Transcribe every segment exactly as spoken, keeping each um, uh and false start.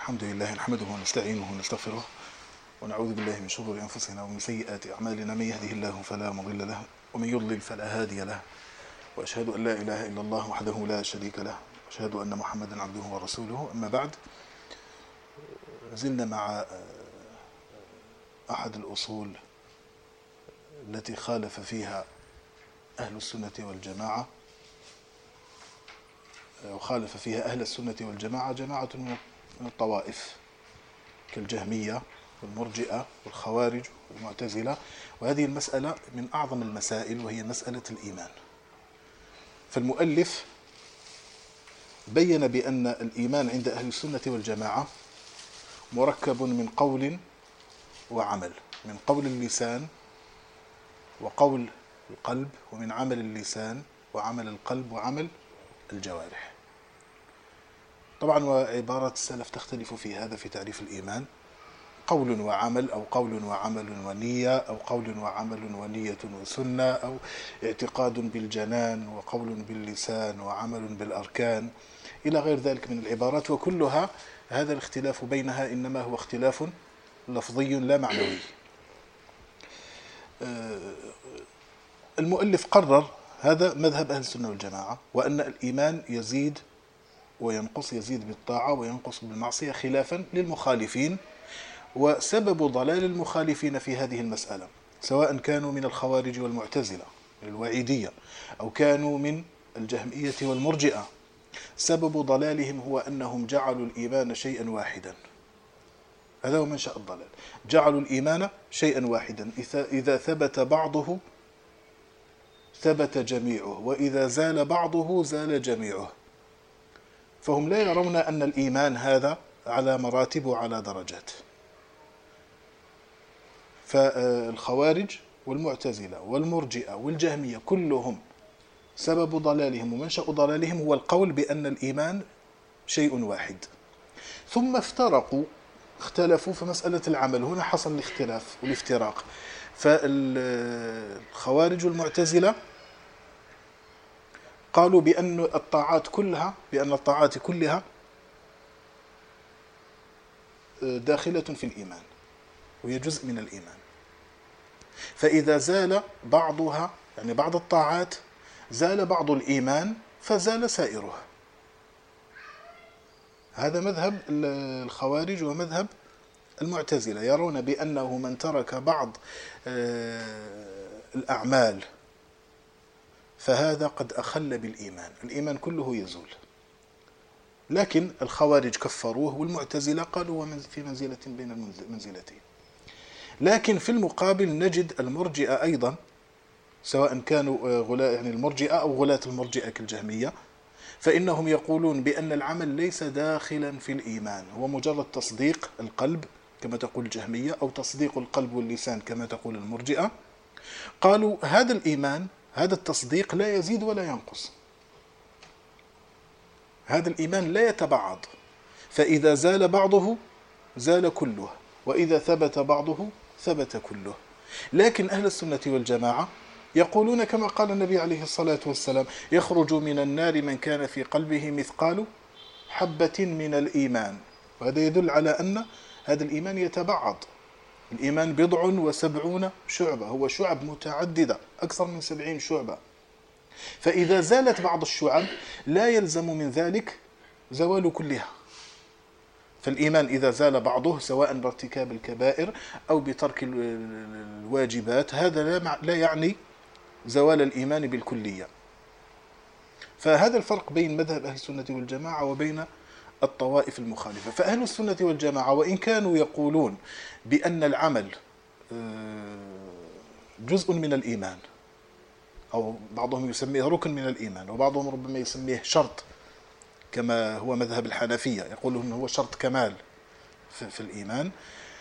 الحمد لله نحمده ونستعينه ونستغفره ونعوذ بالله من شرور أنفسنا ومن سيئات أعمالنا. من يهده الله فلا مضل له ومن يضلل فلا هادي له، وأشهد أن لا إله إلا الله وحده لا شريك له، وأشهد أن محمدا عبده ورسوله. أما بعد، زلنا مع أحد الأصول التي خالف فيها أهل السنة والجماعة، وخالف فيها أهل السنة والجماعة جماعة من الطوائف كالجهمية والمرجئة والخوارج والمعتزلة. وهذه المسألة من أعظم المسائل، وهي مسألة الإيمان. فالمؤلف بين بأن الإيمان عند أهل السنة والجماعة مركب من قول وعمل، من قول اللسان وقول القلب، ومن عمل اللسان وعمل القلب وعمل الجوارح. طبعا وعبارات السلف تختلف في هذا في تعريف الإيمان: قول وعمل، أو قول وعمل ونية، أو قول وعمل ونية وسنة، أو اعتقاد بالجنان وقول باللسان وعمل بالأركان، إلى غير ذلك من العبارات. وكلها هذا الاختلاف بينها إنما هو اختلاف لفظي لا معنوي. المؤلف قرر هذا مذهب أهل السنة والجماعة، وأن الإيمان يزيد وينقص، يزيد بالطاعة وينقص بالمعصية، خلافا للمخالفين. وسبب ضلال المخالفين في هذه المسألة، سواء كانوا من الخوارج والمعتزلة الوعيدية أو كانوا من الجهمية والمرجئة، سبب ضلالهم هو أنهم جعلوا الإيمان شيئا واحدا. هذا هو منشأ الضلال، جعلوا الإيمان شيئا واحدا، إذا ثبت بعضه ثبت جميعه، وإذا زال بعضه زال جميعه. فهم لا يرون أن الإيمان هذا على مراتب وعلى درجات. فالخوارج والمعتزلة والمرجئة والجهمية كلهم سبب ضلالهم ومنشأ ضلالهم هو القول بأن الإيمان شيء واحد. ثم افترقوا، اختلفوا في مسألة العمل. هنا حصل الاختلاف والافتراق. فالخوارج والمعتزلة قالوا بأن الطاعات كلها بأن الطاعات كلها داخلة في الإيمان، وهي جزء من الإيمان. فإذا زال بعضها، يعني بعض الطاعات، زال بعض الإيمان فزال سائره. هذا مذهب الخوارج ومذهب المعتزلة، يرون بأنه من ترك بعض الأعمال فهذا قد أخل بالإيمان، الإيمان كله يزول. لكن الخوارج كفروه، والمعتزلة قالوا في منزلة بين المنزلتين. لكن في المقابل نجد المرجئة أيضا، سواء كانوا غلاة يعني المرجئة أو غلاة المرجئة كالجهمية، فإنهم يقولون بأن العمل ليس داخلا في الإيمان، هو مجرد تصديق القلب كما تقول الجهمية، أو تصديق القلب واللسان كما تقول المرجئة. قالوا هذا الإيمان، هذا التصديق لا يزيد ولا ينقص، هذا الإيمان لا يتبعض، فإذا زال بعضه زال كله، وإذا ثبت بعضه ثبت كله. لكن أهل السنة والجماعة يقولون كما قال النبي عليه الصلاة والسلام: يخرج من النار من كان في قلبه مثقال حبة من الإيمان. وهذا يدل على أن هذا الإيمان يتبعض. الإيمان بضع وسبعون شعبة، هو شعب متعددة، أكثر من سبعين شعبة. فإذا زالت بعض الشعب لا يلزم من ذلك زوال كلها. فالإيمان إذا زال بعضه، سواء بارتكاب الكبائر أو بترك الواجبات، هذا لا يعني زوال الإيمان بالكلية. فهذا الفرق بين مذهب أهل السنة والجماعة وبين الطوائف المخالفة. فأهل السنة والجماعة وإن كانوا يقولون بأن العمل جزء من الإيمان، أو بعضهم يسميه ركن من الإيمان، وبعضهم ربما يسميه شرط كما هو مذهب الحنفية، يقولون هو شرط كمال في الإيمان،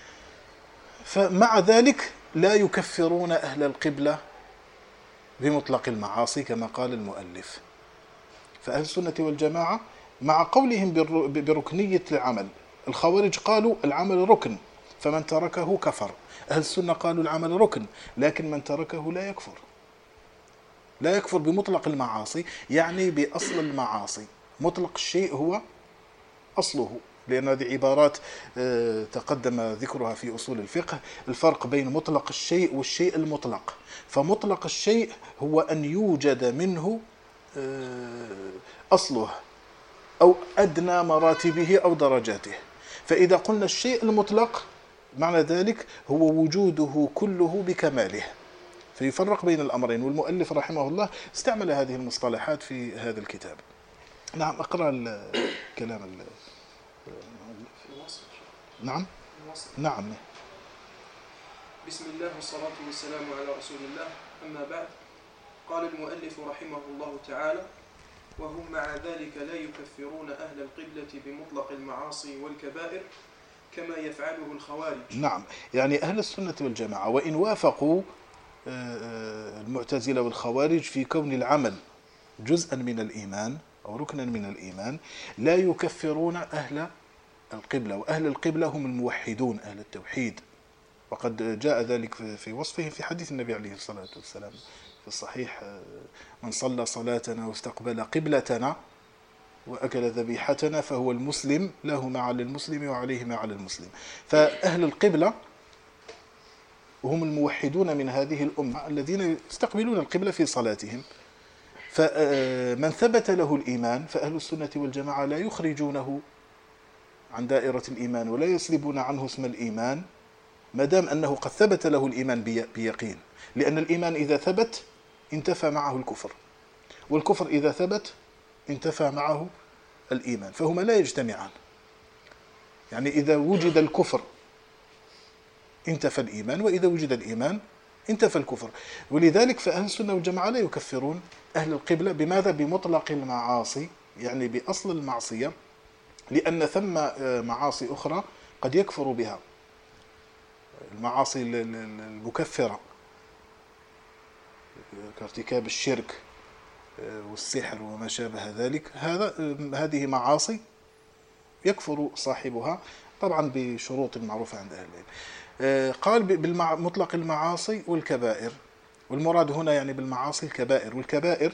فمع ذلك لا يكفرون أهل القبلة بمطلق المعاصي كما قال المؤلف. فأهل السنة والجماعة مع قولهم بركنية العمل، الخوارج قالوا العمل ركن فمن تركه كفر، أهل السنة قالوا العمل ركن لكن من تركه لا يكفر. لا يكفر بمطلق المعاصي، يعني بأصل المعاصي. مطلق الشيء هو أصله، لأن هذه عبارات تقدم ذكرها في أصول الفقه، الفرق بين مطلق الشيء والشيء المطلق. فمطلق الشيء هو أن يوجد منه أصله أو أدنى مراتبه أو درجاته. فإذا قلنا الشيء المطلق معنى ذلك هو وجوده كله بكماله، فيفرق بين الأمرين. والمؤلف رحمه الله استعمل هذه المصطلحات في هذا الكتاب. نعم، أقرأ الكلام ال... نعم نعم. بسم الله والصلاة والسلام على رسول الله، أما بعد. قال المؤلف رحمه الله تعالى: وهم مع ذلك لا يكفرون أهل القبلة بمطلق المعاصي والكبائر كما يفعله الخوارج. نعم، يعني أهل السنة والجماعة وإن وافقوا المعتزلة والخوارج في كون العمل جزءا من الإيمان أو ركنا من الإيمان، لا يكفرون أهل القبلة. وأهل القبلة هم الموحدون أهل التوحيد، وقد جاء ذلك في وصفهم في حديث النبي عليه الصلاة والسلام في الصحيح: من صلى صلاتنا واستقبل قبلتنا وأكل ذبيحتنا فهو المسلم، له ما على المسلم وعليه ما على المسلم. فأهل القبلة هم الموحدون من هذه الأمة الذين يستقبلون القبلة في صلاتهم. فمن ثبت له الإيمان فأهل السنة والجماعة لا يخرجونه عن دائرة الإيمان ولا يسلبون عنه اسم الإيمان ما دام أنه قد ثبت له الإيمان بيقين، لأن الإيمان إذا ثبت انتفى معه الكفر، والكفر إذا ثبت انتفى معه الإيمان، فهما لا يجتمعان. يعني إذا وجد الكفر انتفى الإيمان، وإذا وجد الإيمان انتفى الكفر. ولذلك فأهل السنة والجماعة لا يكفرون أهل القبلة. بماذا؟ بمطلق المعاصي، يعني بأصل المعصية، لأن ثم معاصي أخرى قد يكفر بها، المعاصي المكفرة كارتكاب الشرك والسحر وما شابه ذلك. هذا هذه معاصي يكفر صاحبها طبعا بشروط معروفة عند أهل العلم. قال بمطلق المعاصي والكبائر، والمراد هنا يعني بالمعاصي الكبائر. والكبائر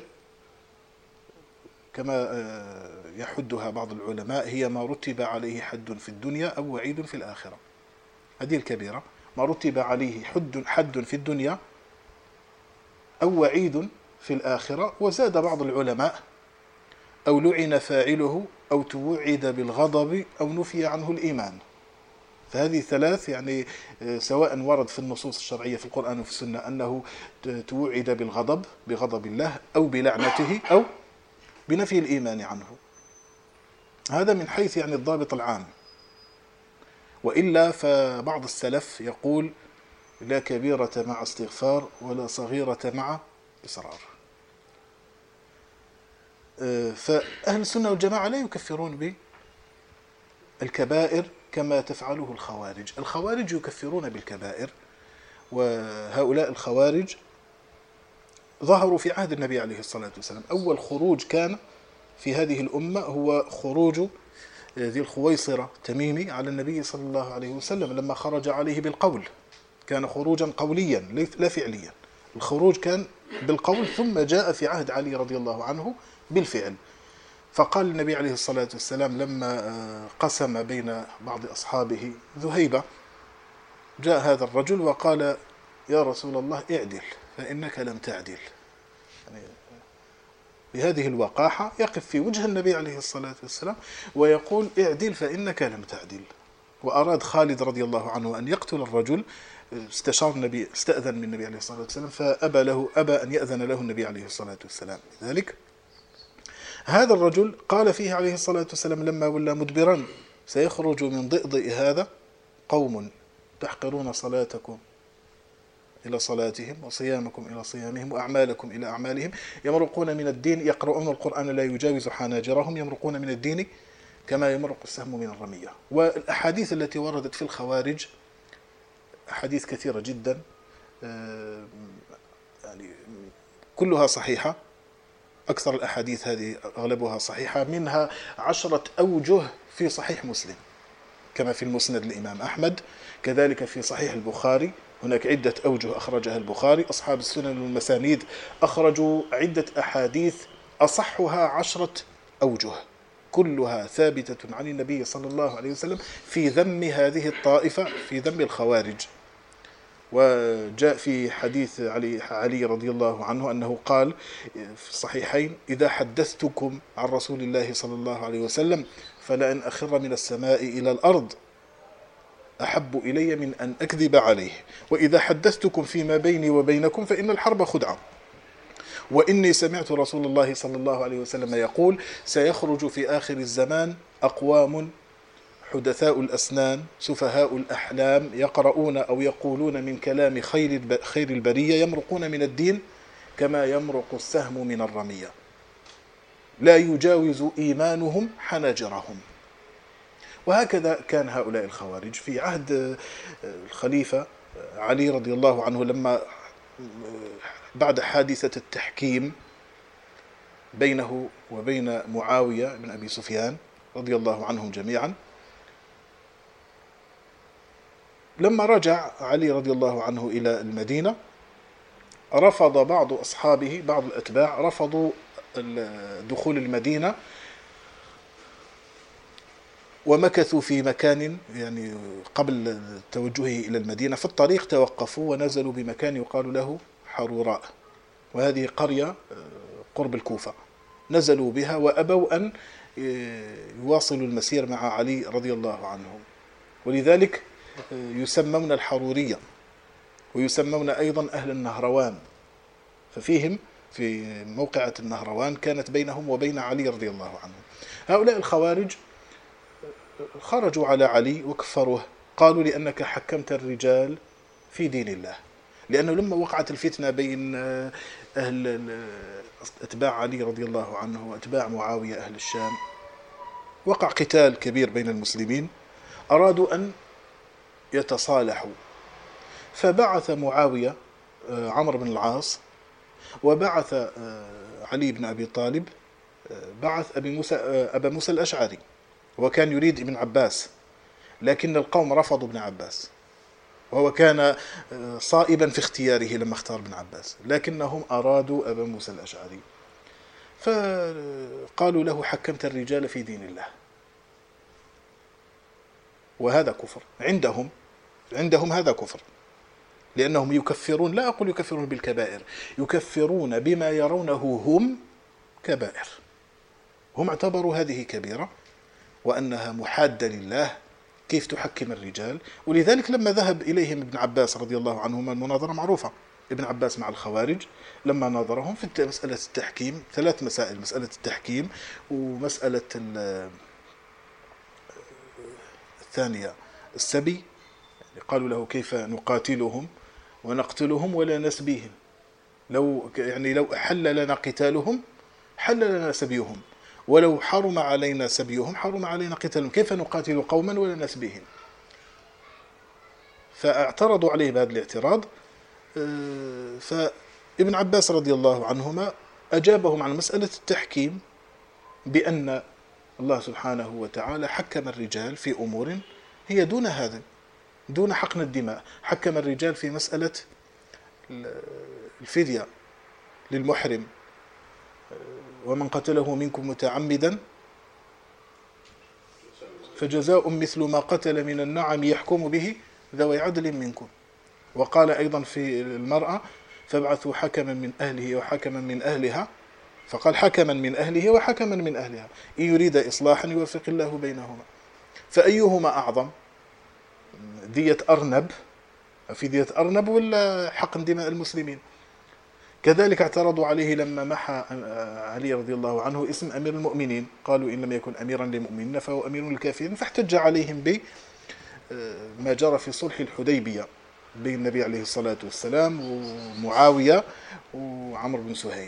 كما يحدها بعض العلماء هي ما رتب عليه حد في الدنيا أو وعيد في الآخرة. هذه الكبيرة ما رتب عليه حد حد في الدنيا أو وعيد في الآخرة. وزاد بعض العلماء: أو لعن فاعله أو توعد بالغضب أو نفي عنه الإيمان. فهذه ثلاث، يعني سواء ورد في النصوص الشرعية في القرآن وفي السنة أنه توعد بالغضب بغضب الله أو بلعنته أو بنفي الإيمان عنه. هذا من حيث يعني الضابط العام. وإلا فبعض السلف يقول: لا كبيرة مع استغفار ولا صغيرة مع إصرار. فأهل السنة والجماعة لا يكفرون بالكبائر كما تفعله الخوارج. الخوارج يكفرون بالكبائر، وهؤلاء الخوارج ظهروا في عهد النبي عليه الصلاة والسلام. أول خروج كان في هذه الأمة هو خروج ذي الخويصرة تميمي على النبي صلى الله عليه وسلم لما خرج عليه بالقول. كان خروجا قوليا لا فعليا. الخروج كان بالقول، ثم جاء في عهد علي رضي الله عنه بالفعل. فقال النبي عليه الصلاة والسلام لما قسم بين بعض أصحابه ذهيبة، جاء هذا الرجل وقال: يا رسول الله اعدل فإنك لم تعدل. يعني بهذه الوقاحة يقف في وجه النبي عليه الصلاة والسلام ويقول: اعدل فإنك لم تعدل. وأراد خالد رضي الله عنه أن يقتل الرجل، استشار النبي، استأذن من النبي عليه الصلاة والسلام، فأبى له أبى أن يأذن له النبي عليه الصلاة والسلام. لذلك هذا الرجل قال فيه عليه الصلاة والسلام لما ولى مدبرا: سيخرج من ضئضئ هذا قوم تحقرون صلاتكم إلى صلاتهم وصيامكم إلى صيامهم وأعمالكم إلى أعمالهم، يمرقون من الدين، يقرؤون القرآن لا يجاوز حناجرهم، يمرقون من الدين كما يمرق السهم من الرمية. والأحاديث التي وردت في الخوارج أحاديث كثيرة جدا، يعني كلها صحيحة. أكثر الأحاديث هذه أغلبها صحيحة، منها عشرة أوجه في صحيح مسلم كما في المسند الإمام أحمد، كذلك في صحيح البخاري هناك عدة أوجه أخرجها البخاري. أصحاب السنن والمسانيد أخرجوا عدة أحاديث أصحها عشرة أوجه، كلها ثابتة عن النبي صلى الله عليه وسلم في ذم هذه الطائفة، في ذم الخوارج. وجاء في حديث علي, علي رضي الله عنه أنه قال في الصحيحين: إذا حدثتكم عن رسول الله صلى الله عليه وسلم فلأن أخر من السماء إلى الأرض أحب إلي من أن أكذب عليه، وإذا حدثتكم فيما بيني وبينكم فإن الحرب خدعة، وإني سمعت رسول الله صلى الله عليه وسلم يقول: سيخرج في آخر الزمان أقوام حدثاء الأسنان سفهاء الأحلام يقرؤون أو يقولون من كلام خير خير البرية يمرقون من الدين كما يمرق السهم من الرمية، لا يجاوز إيمانهم حناجرهم. وهكذا كان هؤلاء الخوارج في عهد الخليفة علي رضي الله عنه، لما بعد حادثة التحكيم بينه وبين معاوية بن أبي سفيان رضي الله عنهم جميعا، لما رجع علي رضي الله عنه إلى المدينة رفض بعض أصحابه، بعض الأتباع رفضوا دخول المدينة، ومكثوا في مكان يعني قبل توجهه إلى المدينة. في الطريق توقفوا ونزلوا بمكان يقال له حروراء، وهذه قرية قرب الكوفة. نزلوا بها وأبوا أن يواصلوا المسير مع علي رضي الله عنهم، ولذلك يسمون الحرورية، ويسمون أيضا أهل النهروان. ففيهم في موقعة النهروان كانت بينهم وبين علي رضي الله عنه. هؤلاء الخوارج خرجوا على علي وكفروه، قالوا: لأنك حكمت الرجال في دين الله. لأنه لما وقعت الفتنة بين أهل أتباع علي رضي الله عنه وأتباع معاوية أهل الشام، وقع قتال كبير بين المسلمين، أرادوا أن يتصالحوا، فبعث معاوية عمرو بن العاص، وبعث علي بن أبي طالب بعث أبي موسى أبا موسى الأشعري، وكان يريد ابن عباس، لكن القوم رفضوا ابن عباس، وهو كان صائبا في اختياره لما اختار ابن عباس، لكنهم أرادوا أبا موسى الأشعري، فقالوا له: حكمت الرجال في دين الله. وهذا كفر عندهم، عندهم هذا كفر، لأنهم يكفرون، لا أقول يكفرون بالكبائر، يكفرون بما يرونه هم كبائر. هم اعتبروا هذه كبيرة وأنها محادة لله، كيف تحكم الرجال. ولذلك لما ذهب إليهم ابن عباس رضي الله عنهما، المناظرة معروفة، ابن عباس مع الخوارج لما ناظرهم في مسألة التحكيم، ثلاث مسائل: مسألة التحكيم، ومسألة الثانية السبي، قالوا له: كيف نقاتلهم ونقتلهم ولا نسبيهم؟ لو يعني لو حل لنا قتالهم حل لنا سبيهم، ولو حرم علينا سبيهم حرم علينا قتالهم، كيف نقاتل قوما ولا نسبيهم؟ فاعترضوا عليه بهذا الاعتراض. فابن عباس رضي الله عنهما أجابهم عن مسألة التحكيم بأن الله سبحانه وتعالى حكم الرجال في أمور هي دون هذا، دون حقن الدماء. حكم الرجال في مسألة الفدية للمحرم: ومن قتله منكم متعمدا فجزاء مثل ما قتل من النعم يحكم به ذوي عدل منكم. وقال أيضا في المرأة: فابعثوا حكما من أهله وحكما من أهلها، فقال: حكما من أهله وحكما من أهلها إن يريد إصلاحا يوفق الله بينهما. فأيهما أعظم، دية أرنب في دية أرنب ولا حقن دماء المسلمين؟ كذلك اعترضوا عليه لما محى علي رضي الله عنه اسم أمير المؤمنين، قالوا: إن لم يكن أميرا للمؤمنين فهو أمير الكافرين. فاحتج عليهم بما جرى في صلح الحديبية بين النبي عليه الصلاة والسلام ومعاوية وعمر بن سهيل.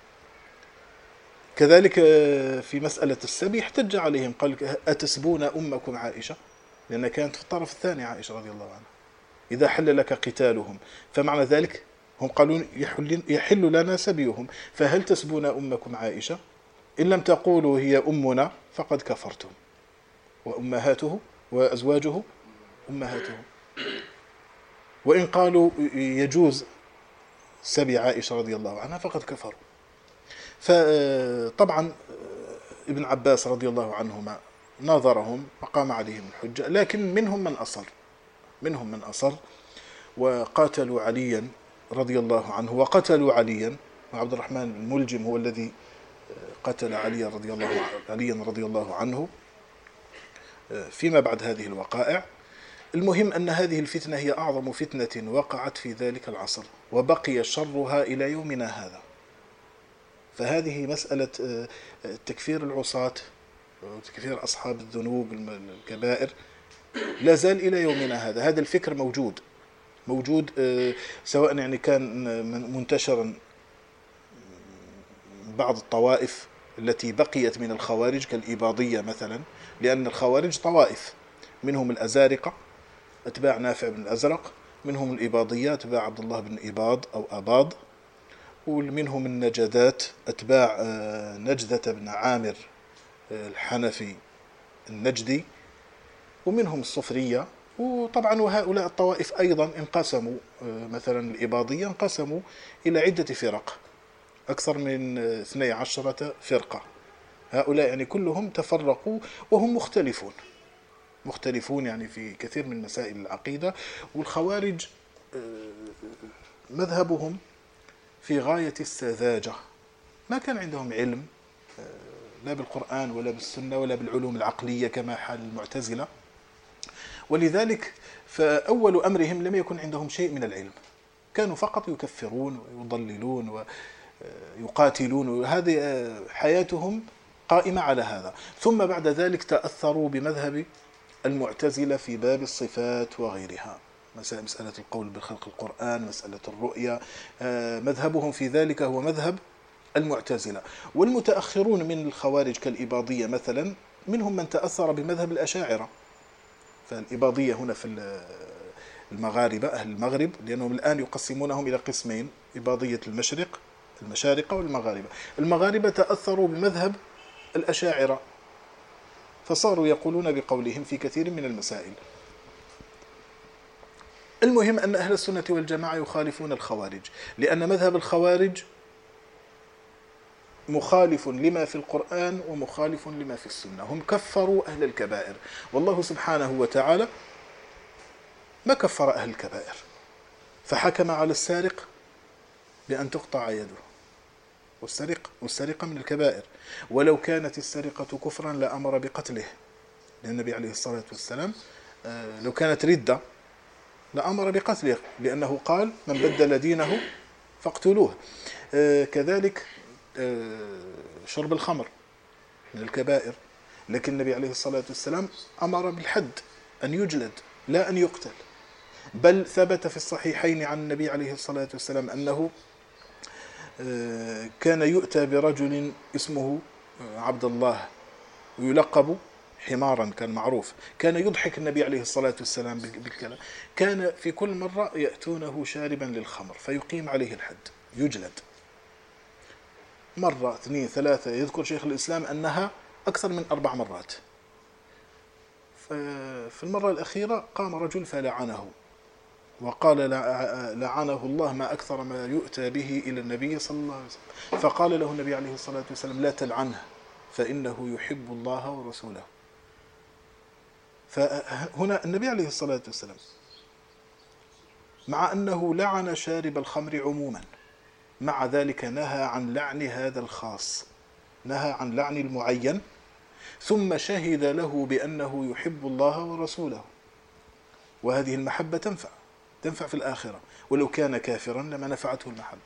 كذلك في مسألة السبي احتج عليهم، قال: أتسبون أمكم عائشة؟ لأنها كانت في الطرف الثاني عائشة رضي الله عنها. إذا حل لك قتالهم، فمعنى ذلك هم قالوا: يحل, يحل لنا سبيهم، فهل تسبون أمكم عائشة؟ إن لم تقولوا هي أمنا فقد كفرتم، وأمهاته وأزواجه أمهاته. وإن قالوا يجوز سبي عائشة رضي الله عنها فقد كفروا. فطبعا ابن عباس رضي الله عنهما ناظرهم وقام عليهم الحجة، لكن منهم من أصر منهم من أصر وقاتلوا عليا رضي الله عنه، وقتلوا عليا، وعبد الرحمن الملجم هو الذي قتل علي رضي الله عليا رضي الله عنه فيما بعد هذه الوقائع. المهم أن هذه الفتنة هي أعظم فتنة وقعت في ذلك العصر، وبقي شرها إلى يومنا هذا. فهذه مسألة تكفير العصاة وتكفير أصحاب الذنوب الكبائر لا زال إلى يومنا هذا. هذا الفكر موجود موجود سواء يعني كان منتشرا بعض الطوائف التي بقيت من الخوارج كالإباضية مثلا، لأن الخوارج طوائف، منهم الأزارقة أتباع نافع بن الأزرق، منهم الإباضية أتباع عبد الله بن إباض أو أباض، ومنهم النجدات أتباع نجدة بن عامر الحنفي النجدي، ومنهم الصفرية. وطبعا وهؤلاء الطوائف أيضا انقسموا، مثلا الإباضية انقسموا إلى عدة فرق، أكثر من اثني عشرة فرقة. هؤلاء يعني كلهم تفرقوا وهم مختلفون مختلفون يعني في كثير من مسائل العقيدة. والخوارج مذهبهم في غاية السذاجة، ما كان عندهم علم لا بالقرآن ولا بالسنة ولا بالعلوم العقلية كما حال المعتزلة، ولذلك فأول أمرهم لم يكن عندهم شيء من العلم، كانوا فقط يكفرون ويضللون ويقاتلون، وهذه حياتهم قائمة على هذا. ثم بعد ذلك تأثروا بمذهب المعتزلة في باب الصفات وغيرها، مسألة القول بخلق القرآن، مسألة الرؤية، مذهبهم في ذلك هو مذهب المعتزلة. والمتأخرون من الخوارج كالإباضية مثلا منهم من تأثر بمذهب الأشاعرة. فالإباضية هنا في المغاربة أهل المغرب، لأنهم الآن يقسمونهم إلى قسمين، إباضية المشرق المشارقة والمغاربة. المغاربة تأثروا بمذهب الأشاعرة فصاروا يقولون بقولهم في كثير من المسائل. المهم أن أهل السنة والجماعة يخالفون الخوارج، لأن مذهب الخوارج مخالف لما في القرآن ومخالف لما في السنة. هم كفروا أهل الكبائر، والله سبحانه وتعالى ما كفر أهل الكبائر، فحكم على السارق بأن تقطع يده، والسرقة والسرقة من الكبائر، ولو كانت السرقة كفرا لأمر بقتله، لأن النبي عليه الصلاة والسلام لو كانت ردة لأمر بقتله، لأنه قال من بدل دينه فاقتلوه. كذلك شرب الخمر من الكبائر، لكن النبي عليه الصلاة والسلام أمر بالحد، أن يجلد لا أن يقتل. بل ثبت في الصحيحين عن النبي عليه الصلاة والسلام أنه كان يؤتى برجل اسمه عبد الله ويلقب حمارا، كان معروف، كان يضحك النبي عليه الصلاة والسلام بالكلام، كان في كل مرة يأتونه شاربا للخمر فيقيم عليه الحد يجلد. مرة اثنين ثلاثة، يذكر شيخ الإسلام أنها أكثر من أربع مرات. ففي المرة الأخيرة قام رجل فلعنه وقال لعنه الله ما أكثر ما يؤتى به إلى النبي صلى الله عليه وسلم. فقال له النبي عليه الصلاة والسلام لا تلعنه فإنه يحب الله ورسوله. فهنا النبي عليه الصلاة والسلام مع أنه لعن شارب الخمر عموما، مع ذلك نهى عن لعن هذا الخاص، نهى عن لعن المعين، ثم شهد له بأنه يحب الله ورسوله. وهذه المحبة تنفع تنفع في الآخرة، ولو كان كافرا لما نفعته المحبة.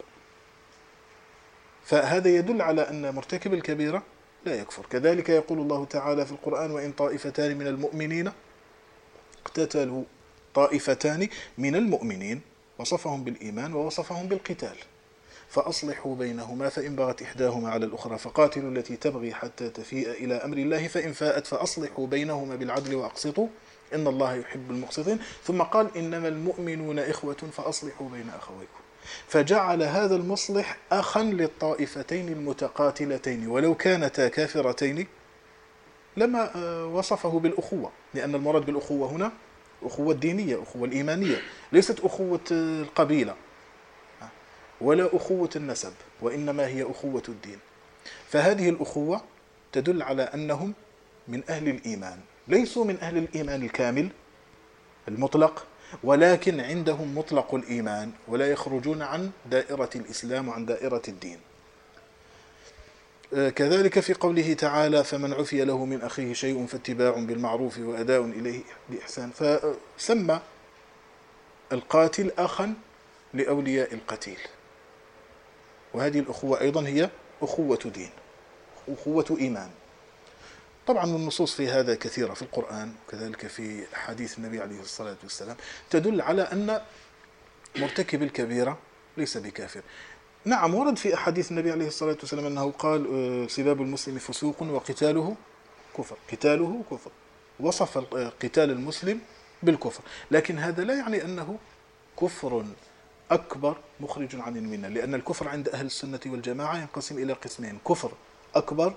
فهذا يدل على أن مرتكب الكبيرة لا يكفر. كذلك يقول الله تعالى في القرآن وإن طائفتان من المؤمنين اقتتلوا، طائفتان من المؤمنين وصفهم بالإيمان ووصفهم بالقتال، فأصلحوا بينهما فإن بغت إحداهما على الأخرى فقاتلوا التي تبغي حتى تفيء إلى أمر الله فإن فاءت فأصلحوا بينهما بالعدل وأقسطوا إن الله يحب المقسطين. ثم قال إنما المؤمنون إخوة فأصلحوا بين أخويكم، فجعل هذا المصلح أخا للطائفتين المتقاتلتين، ولو كانتا كافرتين لما وصفه بالأخوة، لأن المراد بالأخوة هنا أخوة دينية، أخوة الإيمانية، ليست أخوة القبيلة ولا أخوة النسب، وإنما هي أخوة الدين. فهذه الأخوة تدل على أنهم من أهل الإيمان، ليسوا من أهل الإيمان الكامل المطلق، ولكن عندهم مطلق الإيمان ولا يخرجون عن دائرة الإسلام وعن دائرة الدين. كذلك في قوله تعالى فمن عفي له من أخيه شيء فاتباع بالمعروف وأداء إليه بإحسان، فسمى القاتل أخا لأولياء القتيل، وهذه الأخوة أيضا هي أخوة دين، أخوة إيمان. طبعا النصوص في هذا كثيرة في القرآن وكذلك في حديث النبي عليه الصلاة والسلام تدل على أن مرتكب الكبيرة ليس بكافر. نعم ورد في أحاديث النبي عليه الصلاة والسلام أنه قال سباب المسلم فسوق وقتاله كفر، قتاله كفر، وصف قتال المسلم بالكفر، لكن هذا لا يعني أنه كفر أكبر مخرج عن الملة، لأن الكفر عند أهل السنة والجماعة ينقسم إلى قسمين: كفر أكبر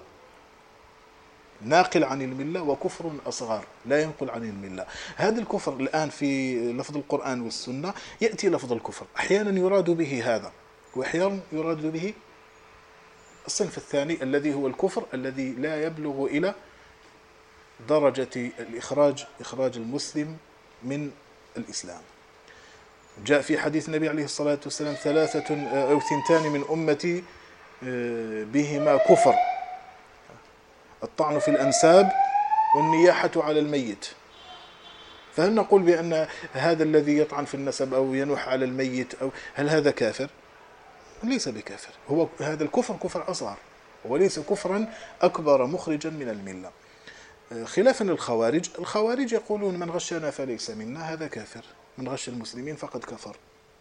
ناقل عن الملة، وكفر أصغر لا ينقل عن الملة. هذا الكفر الآن في لفظ القرآن والسنة يأتي لفظ الكفر، أحيانا يراد به هذا وأحيانا يراد به الصنف الثاني الذي هو الكفر الذي لا يبلغ إلى درجة الإخراج إخراج المسلم من الإسلام. جاء في حديث النبي عليه الصلاة والسلام ثلاثة أو ثنتان من أمتي بهما كفر: الطعن في الأنساب والنياحة على الميت. فهل نقول بأن هذا الذي يطعن في النسب أو ينوح على الميت أو هل هذا كافر؟ ليس بكافر، هو هذا الكفر كفر أصغر وليس كفرا أكبر مخرجا من الملة. خلافا للخوارج، الخوارج يقولون من غشنا فليس منا، هذا كافر، من غش المسلمين فقد كفر.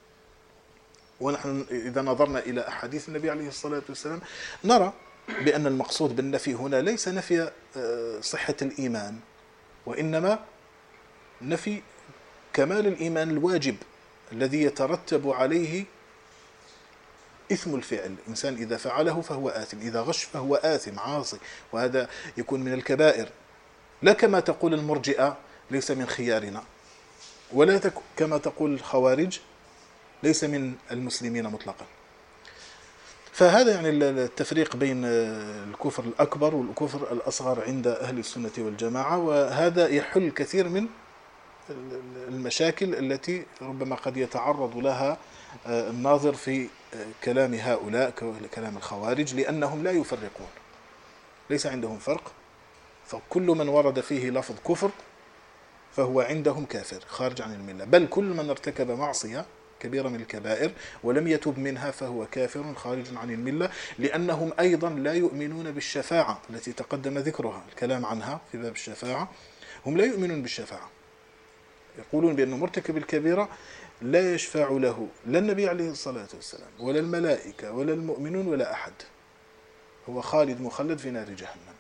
ونحن إذا نظرنا إلى أحاديث النبي عليه الصلاة والسلام نرى بأن المقصود بالنفي هنا ليس نفي صحة الإيمان، وإنما نفي كمال الإيمان الواجب الذي يترتب عليه إثم الفعل. الإنسان إذا فعله فهو آثم، إذا غش فهو آثم عاصي، وهذا يكون من الكبائر، لا كما تقول المرجئة ليس من خيارنا، ولا كما تقول الخوارج ليس من المسلمين مطلقا. فهذا يعني التفريق بين الكفر الأكبر والكفر الأصغر عند أهل السنة والجماعة، وهذا يحل كثير من المشاكل التي ربما قد يتعرض لها الناظر في كلام هؤلاء كلام الخوارج، لأنهم لا يفرقون، ليس عندهم فرق، فكل من ورد فيه لفظ كفر فهو عندهم كافر خارج عن الملة، بل كل من ارتكب معصية كبيرة من الكبائر ولم يتب منها فهو كافر خارج عن الملة، لأنهم أيضا لا يؤمنون بالشفاعة التي تقدم ذكرها الكلام عنها في باب الشفاعة. هم لا يؤمنون بالشفاعة، يقولون بأن مرتكب الكبيرة لا يشفع له لا النبي عليه الصلاة والسلام ولا الملائكة ولا المؤمنون ولا أحد، هو خالد مخلد في نار جهنم.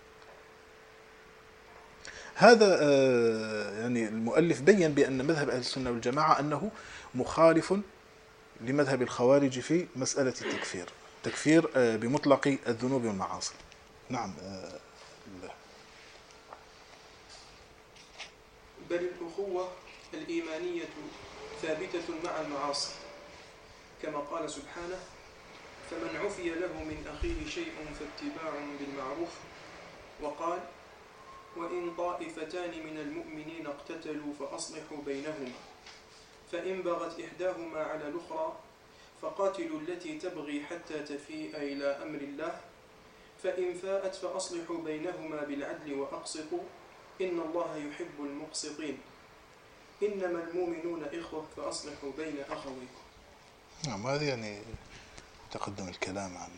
هذا يعني المؤلف بيّن بأن مذهب أهل السنة والجماعة أنه مخالف لمذهب الخوارج في مسألة التكفير، تكفير بمطلق الذنوب والمعاصي. نعم. بل الأخوة الإيمانية ثابتة مع المعاصي، كما قال سبحانه: فمن عفي له من أخيه شيء فاتباع بالمعروف. وقال: وإن طائفتان من المؤمنين اقتتلوا فأصلحوا بينهما، فإن بغت إحداهما على الأخرى فقاتلوا التي تبغي حتى تفيء إلى أمر الله، فإن فاءت فأصلحوا بينهما بالعدل وأقسطوا إن الله يحب المقسطين، إنما المؤمنون إخوة فأصلحوا بين أخويكم. نعم، هذا يعني تقدم الكلام عن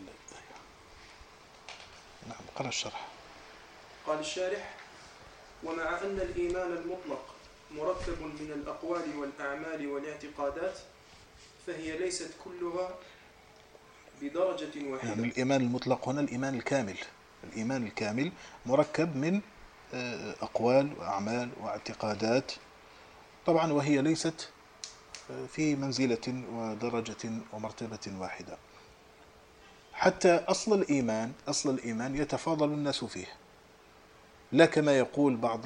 نعم. قرأ الشرح. قال الشارح: ومع أن الإيمان المطلق مركب من الأقوال والأعمال والاعتقادات، فهي ليست كلها بدرجة واحدة. يعني الإيمان المطلق هنا الإيمان الكامل، الإيمان الكامل مركب من أقوال وأعمال واعتقادات طبعا، وهي ليست في منزلة ودرجة ومرتبة واحدة. حتى أصل الإيمان أصل الإيمان يتفاضل الناس فيه، لا كما يقول بعض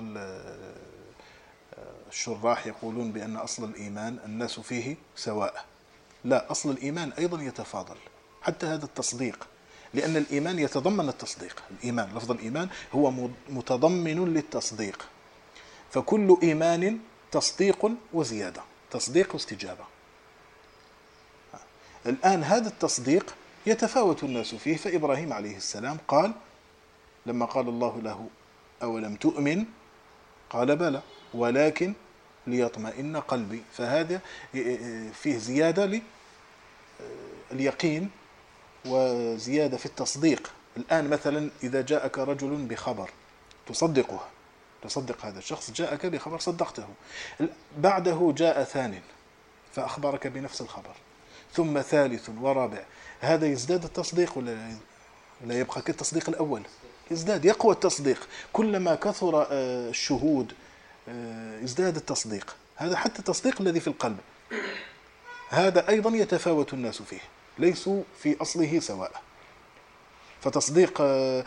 الشراح يقولون بأن أصل الإيمان الناس فيه سواء. لا، أصل الإيمان أيضا يتفاضل، حتى هذا التصديق لأن الإيمان يتضمن التصديق. الإيمان، لفظ الإيمان هو متضمن للتصديق، فكل إيمان تصديق وزيادة، تصديق واستجابة. الآن هذا التصديق يتفاوت الناس فيه، فإبراهيم عليه السلام قال لما قال الله له أولم تؤمن قال بلى ولكن ليطمئن قلبي، فهذا فيه زيادة لليقين وزيادة في التصديق. الآن مثلا إذا جاءك رجل بخبر تصدقه، تصدق هذا الشخص جاءك بخبر صدقته، بعده جاء ثان فأخبرك بنفس الخبر، ثم ثالث ورابع، هذا يزداد التصديق ولا لا يبقى كالتصديق الأول؟ يزداد، يقوى التصديق، كلما كثر الشهود يزداد التصديق. هذا حتى التصديق الذي في القلب هذا أيضا يتفاوت الناس فيه، ليسوا في أصله سواء. فتصديق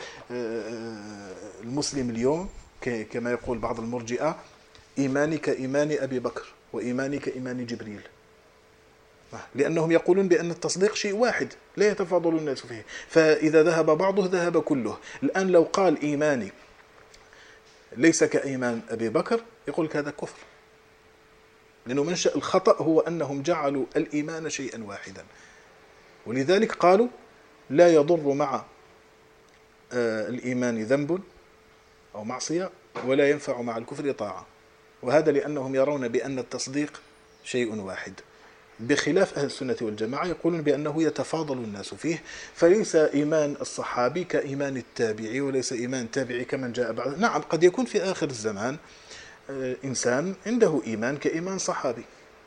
المسلم اليوم كما يقول بعض المرجئة إيماني كإيمان أبي بكر وإيماني كإيمان جبريل، لأنهم يقولون بأن التصديق شيء واحد لا يتفاضل الناس فيه، فإذا ذهب بعضه ذهب كله. الآن لو قال إيماني ليس كإيمان أبي بكر يقول هذا كفر، لأنه منشأ الخطأ هو أنهم جعلوا الإيمان شيئا واحدا، ولذلك قالوا لا يضر مع الإيمان ذنب أو معصية ولا ينفع مع الكفر طاعة، وهذا لأنهم يرون بأن التصديق شيء واحد، بخلاف أهل السنة والجماعة يقولون بأنه يتفاضل الناس فيه، فليس إيمان الصحابي كإيمان التابعي وليس إيمان التابعي كمن جاء بعد. نعم قد يكون في آخر الزمان إنسان عنده إيمان كإيمان صحابي،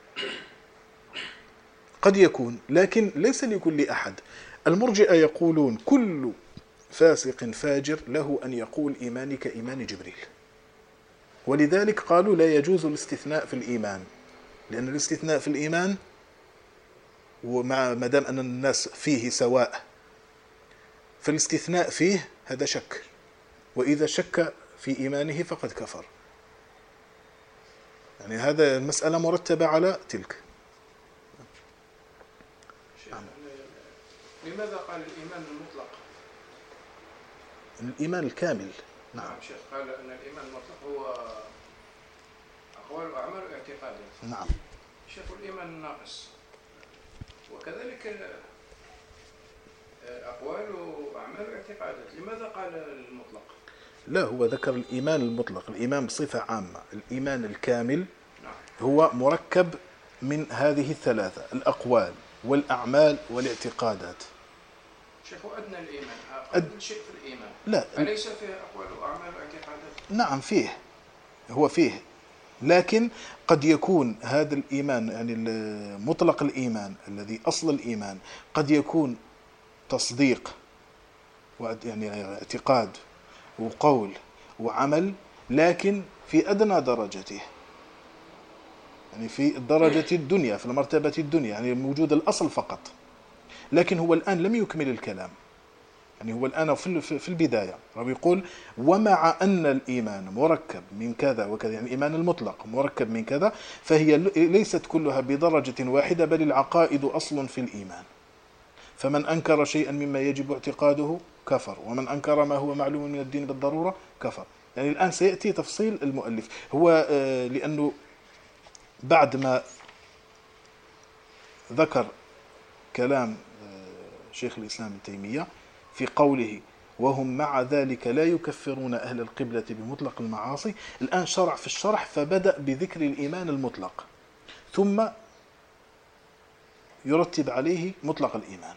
قد يكون، لكن ليس لكل أحد. المرجئة يقولون كل فاسق فاجر له أن يقول إيماني كإيمان جبريل، ولذلك قالوا لا يجوز الاستثناء في الإيمان، لأن الاستثناء في الإيمان ومع ما دام أن الناس فيه سواء، فالاستثناء فيه هذا شك، وإذا شك في إيمانه فقد كفر. يعني هذا المسألة مرتبة على تلك. لماذا قال الإيمان المطلق؟ الإيمان الكامل. نعم شيخ، قال أن الإيمان المطلق هو أقوال وأعمال واعتقادات. نعم شيخ، الإيمان الناقص وكذلك أقوال وأعمال واعتقادات، لماذا قال المطلق؟ لا، هو ذكر الإيمان المطلق، الإيمان بصفة عامة. الإيمان الكامل نعم. هو مركب من هذه الثلاثة، الأقوال والأعمال والاعتقادات. شيخ، أدنى الإيمان أقل شيء في الإيمان، لا أليس فيه أقوال وأعمال واعتقادات؟ نعم فيه، هو فيه، لكن قد يكون هذا الإيمان يعني مطلق الإيمان الذي أصل الإيمان قد يكون تصديق يعني اعتقاد وقول وعمل، لكن في أدنى درجته، يعني في الدرجة الدنيا، في المرتبة الدنيا، يعني موجود الأصل فقط، لكن هو الآن لم يكمل الكلام. يعني هو الآن في البداية رب يقول ومع أن الإيمان مركب من كذا وكذا، يعني الإيمان المطلق مركب من كذا، فهي ليست كلها بدرجة واحدة، بل العقائد أصل في الإيمان، فمن أنكر شيئا مما يجب اعتقاده كفر، ومن أنكر ما هو معلوم من الدين بالضرورة كفر. يعني الآن سيأتي تفصيل المؤلف، هو لأنه بعد ما ذكر كلام شيخ الإسلام ابن تيمية في قوله وهم مع ذلك لا يكفرون أهل القبلة بمطلق المعاصي، الآن شرع في الشرح فبدأ بذكر الإيمان المطلق، ثم يرتب عليه مطلق الإيمان.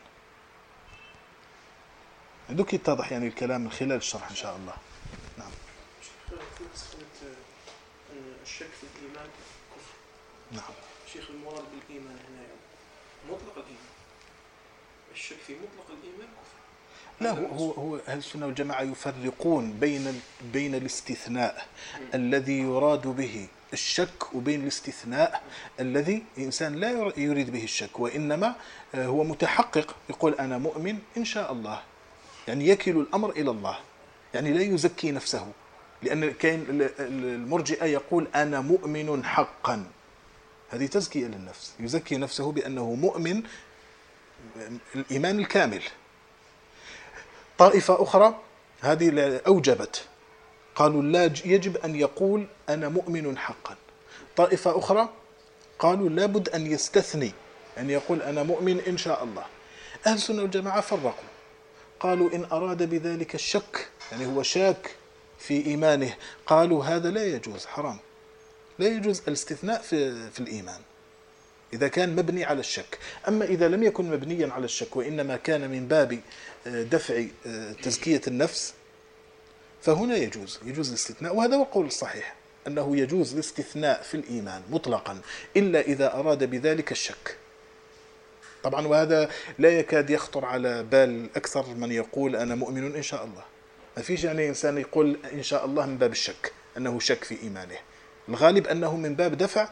دوك يتضح يعني الكلام من خلال الشرح إن شاء الله. نعم. في مسألة الشك في الإيمان كفر. نعم. شيخ، المراد بالإيمان هنا مطلق الإيمان، الشك في مطلق الإيمان كفر. لا، هو هو أهل السنة والجماعة يفرقون بين بين الاستثناء م. الذي يراد به الشك وبين الاستثناء م. الذي الإنسان لا يريد به الشك، وإنما هو متحقق يقول أنا مؤمن إن شاء الله، يعني يكل الأمر إلى الله، يعني لا يزكي نفسه، لأن كان المرجئة يقول أنا مؤمن حقا، هذه تزكية للنفس، يزكي نفسه بأنه مؤمن الإيمان الكامل. طائفة أخرى هذه أوجبت، قالوا لا يجب أن يقول أنا مؤمن حقا. طائفة أخرى قالوا لابد أن يستثني، أن يقول أنا مؤمن إن شاء الله. أهل السنة والجماعة فرقوا، قالوا إن أراد بذلك الشك، يعني هو شاك في إيمانه، قالوا هذا لا يجوز، حرام، لا يجوز الاستثناء في, في الإيمان إذا كان مبني على الشك. أما إذا لم يكن مبنيا على الشك وإنما كان من باب دفع تزكية النفس فهنا يجوز يجوز الاستثناء. وهذا هو القول الصحيح، أنه يجوز الاستثناء في الإيمان مطلقا إلا إذا أراد بذلك الشك. طبعا وهذا لا يكاد يخطر على بال أكثر من يقول أنا مؤمن إن شاء الله. ما فيش يعني إنسان يقول إن شاء الله من باب الشك، أنه شك في إيمانه. الغالب أنه من باب دفع